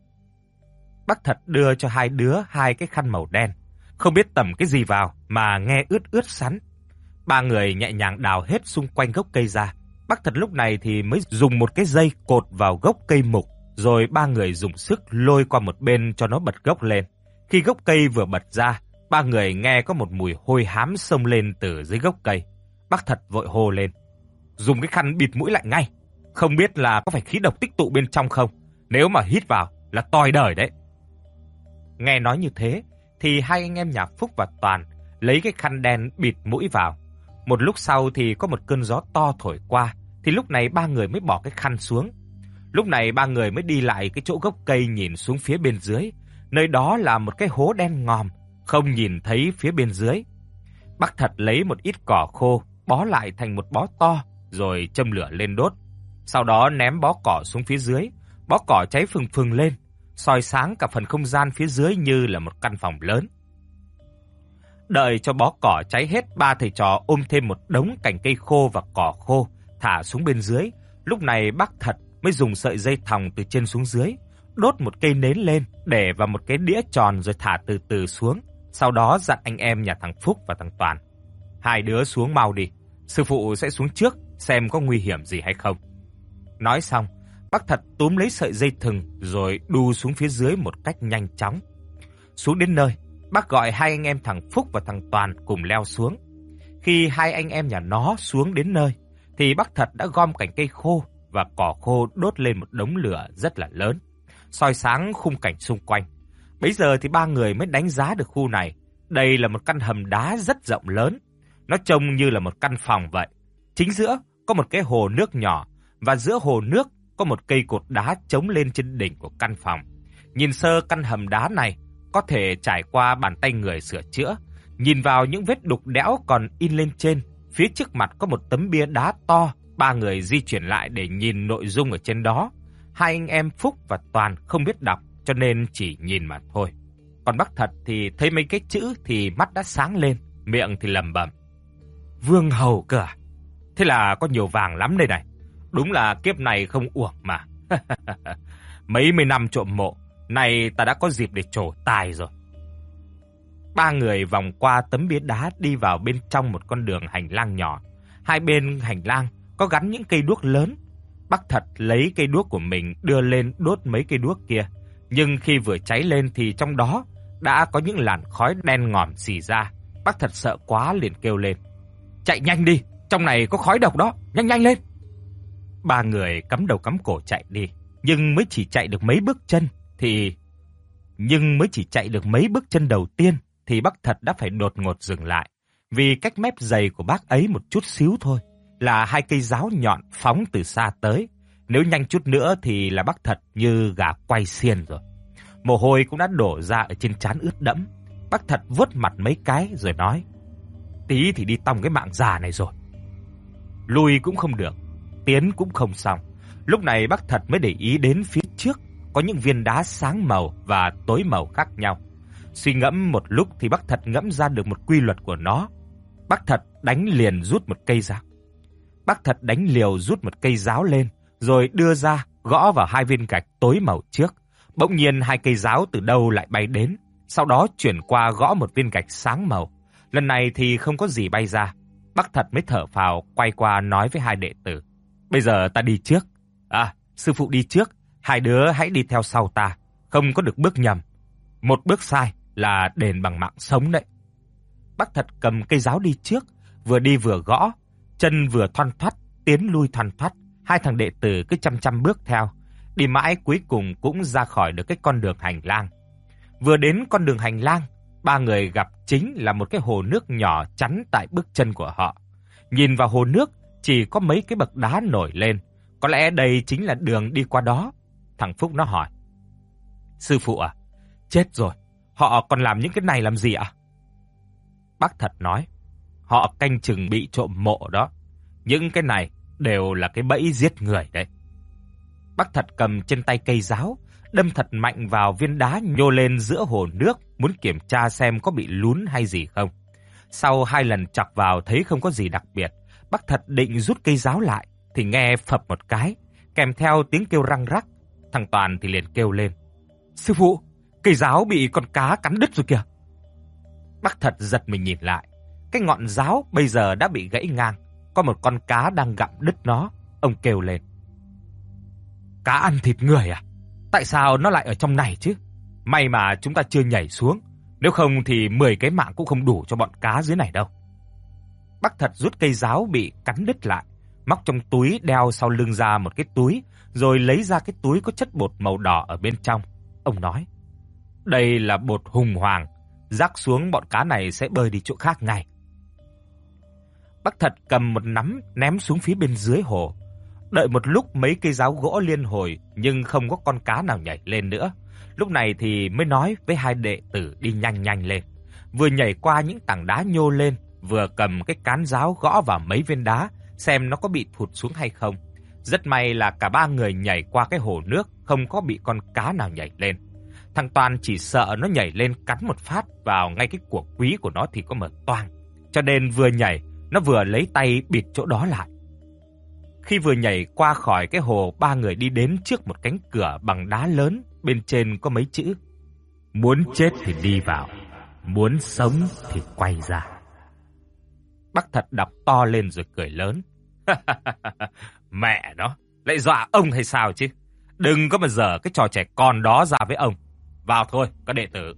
Bác Thật đưa cho hai đứa hai cái khăn màu đen, không biết tẩm cái gì vào mà nghe ướt ướt sắn. Ba người nhẹ nhàng đào hết xung quanh gốc cây ra. Bác Thật lúc này thì mới dùng một cái dây cột vào gốc cây mục, rồi ba người dùng sức lôi qua một bên cho nó bật gốc lên. Khi gốc cây vừa bật ra, ba người nghe có một mùi hôi hám xông lên từ dưới gốc cây. Bác Thật vội hô lên: "Dùng cái khăn bịt mũi lại ngay, không biết là có phải khí độc tích tụ bên trong không, nếu mà hít vào là toi đời đấy." Nghe nói như thế thì hai anh em nhà Phúc và Toàn lấy cái khăn đen bịt mũi vào. Một lúc sau thì có một cơn gió to thổi qua, thì lúc này ba người mới bỏ cái khăn xuống. Lúc này ba người mới đi lại cái chỗ gốc cây nhìn xuống phía bên dưới. Nơi đó là một cái hố đen ngòm, không nhìn thấy phía bên dưới. Bác Thật lấy một ít cỏ khô bó lại thành một bó to rồi châm lửa lên đốt. Sau đó ném bó cỏ xuống phía dưới. Bó cỏ cháy phừng phừng lên, soi sáng cả phần không gian phía dưới như là một căn phòng lớn. Đợi cho bó cỏ cháy hết, ba thầy trò ôm thêm một đống cành cây khô và cỏ khô thả xuống bên dưới. Lúc này bác Thật mới dùng sợi dây thòng từ trên xuống dưới, đốt một cây nến lên, để vào một cái đĩa tròn rồi thả từ từ xuống. Sau đó dặn anh em nhà thằng Phúc và thằng Toàn: "Hai đứa xuống mau đi, sư phụ sẽ xuống trước xem có nguy hiểm gì hay không." Nói xong, bác Thật túm lấy sợi dây thừng rồi đu xuống phía dưới một cách nhanh chóng. Xuống đến nơi, bác gọi hai anh em thằng Phúc và thằng Toàn cùng leo xuống. Khi hai anh em nhà nó xuống đến nơi thì bác Thật đã gom cành cây khô và cỏ khô đốt lên một đống lửa rất là lớn, soi sáng khung cảnh xung quanh. Bấy giờ thì ba người mới đánh giá được khu này. Đây là một căn hầm đá rất rộng lớn, nó trông như là một căn phòng vậy. Chính giữa có một cái hồ nước nhỏ, và giữa hồ nước có một cây cột đá chống lên trên đỉnh của căn phòng. Nhìn sơ căn hầm đá này có thể trải qua bàn tay người sửa chữa. Nhìn vào những vết đục đẽo còn in lên trên, phía trước mặt có một tấm bia đá to. Ba người di chuyển lại để nhìn nội dung ở trên đó. Hai anh em Phúc và Toàn không biết đọc cho nên chỉ nhìn mà thôi. Còn bác Thật thì thấy mấy cái chữ thì mắt đã sáng lên, miệng thì lẩm bẩm: "Vương hầu cơ à? Thế là có nhiều vàng lắm đây này. Đúng là kiếp này không uổng mà." Mấy mươi năm trộm mộ, nay ta đã có dịp để trổ tài rồi. Ba người vòng qua tấm bia đá đi vào bên trong một con đường hành lang nhỏ. Hai bên hành lang có gắn những cây đuốc lớn. Bác Thật lấy cây đuốc của mình đưa lên đốt mấy cây đuốc kia, nhưng khi vừa cháy lên thì trong đó đã có những làn khói đen ngòm xì ra. Bác Thật sợ quá liền kêu lên: "Chạy nhanh đi, trong này có khói độc đó, nhanh nhanh lên." Ba người cắm đầu cắm cổ chạy đi, nhưng mới chỉ chạy được mấy bước chân đầu tiên thì bác Thật đã phải đột ngột dừng lại, vì cách mép giày của bác ấy một chút xíu thôi là hai cây giáo nhọn phóng từ xa tới. Nếu nhanh chút nữa thì là bác Thật như gà quay xiên rồi. Mồ hôi cũng đã đổ ra ở trên trán ướt đẫm. Bác Thật vuốt mặt mấy cái rồi nói: "Tí thì đi tong cái mạng già này rồi. Lui cũng không được, tiến cũng không xong." Lúc này bác Thật mới để ý đến phía trước có những viên đá sáng màu và tối màu khác nhau. Suy ngẫm một lúc thì bác Thật ngẫm ra được một quy luật của nó. Bác Thật đánh liền rút một cây giáo. Bác Thật đánh liều rút một cây giáo lên, rồi đưa ra gõ vào 2 viên gạch tối màu trước. Bỗng nhiên 2 cây giáo từ đâu lại bay đến, sau đó chuyển qua gõ một viên gạch sáng màu. Lần này thì không có gì bay ra. Bác Thật mới thở phào, quay qua nói với 2 đệ tử: "Bây giờ ta đi trước. Sư phụ đi trước, 2 đứa hãy đi theo sau ta, không có được bước nhầm. Một bước sai là đền bằng mạng sống đấy." Bác Thật cầm cây giáo đi trước, vừa đi vừa gõ, chân vừa thoăn thoắt, tiến lui thoăn thoắt. 2 thằng đệ tử cứ chăm chăm bước theo, đi mãi cuối cùng cũng ra khỏi được cái con đường hành lang. Vừa đến con đường hành lang, 3 người gặp chính là một cái hồ nước nhỏ chắn tại bước chân của họ. Nhìn vào hồ nước, chỉ có mấy cái bậc đá nổi lên, có lẽ đây chính là đường đi qua đó. Thằng Phúc nó hỏi: "Sư phụ à, chết rồi, họ còn làm những cái này làm gì ạ?" Bác Thật nói: "Họ canh chừng bị trộm mộ đó. Những cái này đều là cái bẫy giết người đấy." Bác Thật cầm trên tay cây giáo, đâm thật mạnh vào viên đá nhô lên giữa hồ nước, muốn kiểm tra xem có bị lún hay gì không. Sau 2 lần chọc vào thấy không có gì đặc biệt, bác Thật định rút cây giáo lại thì nghe phập một cái, kèm theo tiếng kêu răng rắc. Thằng Toàn thì liền kêu lên: "Sư phụ, cây giáo bị con cá cắn đứt rồi kìa." Bác Thật giật mình nhìn lại, cái ngọn giáo bây giờ đã bị gãy ngang, có một con cá đang gặm đứt nó. Ông kêu lên: "Cá ăn thịt người à? Tại sao nó lại ở trong này chứ? May mà chúng ta chưa nhảy xuống, nếu không thì 10 cái mạng cũng không đủ cho bọn cá dưới này đâu." Bác Thật rút cây giáo bị cắn đứt lại, móc trong túi đeo sau lưng ra một cái túi, rồi lấy ra cái túi có chất bột màu đỏ ở bên trong. Ông nói: "Đây là bột hùng hoàng, rắc xuống bọn cá này sẽ bơi đi chỗ khác ngay." Bác Thật cầm một nắm ném xuống phía bên dưới hồ. Đợi một lúc mấy cây giáo gỗ liên hồi nhưng không có con cá nào nhảy lên nữa. Lúc này thì mới nói với 2 đệ tử đi nhanh nhanh lên. Vừa nhảy qua những tảng đá nhô lên, vừa cầm cái cán giáo gõ vào mấy viên đá xem nó có bị thụt xuống hay không. Rất may là cả 3 người nhảy qua cái hồ nước, không có bị con cá nào nhảy lên. Thằng Toàn chỉ sợ nó nhảy lên cắn một phát vào ngay cái của quý của nó thì có mở toang. Cho nên vừa nhảy, nó vừa lấy tay bịt chỗ đó lại. Khi vừa nhảy qua khỏi cái hồ, 3 người đi đến trước một cánh cửa bằng đá lớn, bên trên có mấy chữ: "Muốn chết thì đi vào, muốn sống thì quay ra." Bác Thật đọc to lên rồi cười lớn: "Mẹ nó, lại dọa ông hay sao chứ? Đừng có mà dở cái trò trẻ con đó ra với ông. Vào thôi, các đệ tử."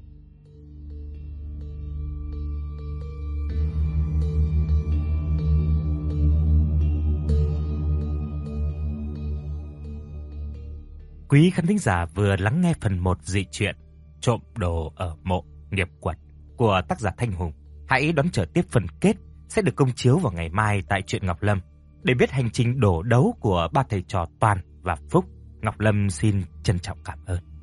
Quý khán thính giả vừa lắng nghe phần 1 dị truyện Trộm đồ ở mộ nghiệp quật của tác giả Thanh Hùng. Hãy đón chờ tiếp phần kết sẽ được công chiếu vào ngày mai tại Truyện Ngọc Lâm. Để biết hành trình đổ đấu của 3 thầy trò Toàn và Phúc, Ngọc Lâm xin trân trọng cảm ơn.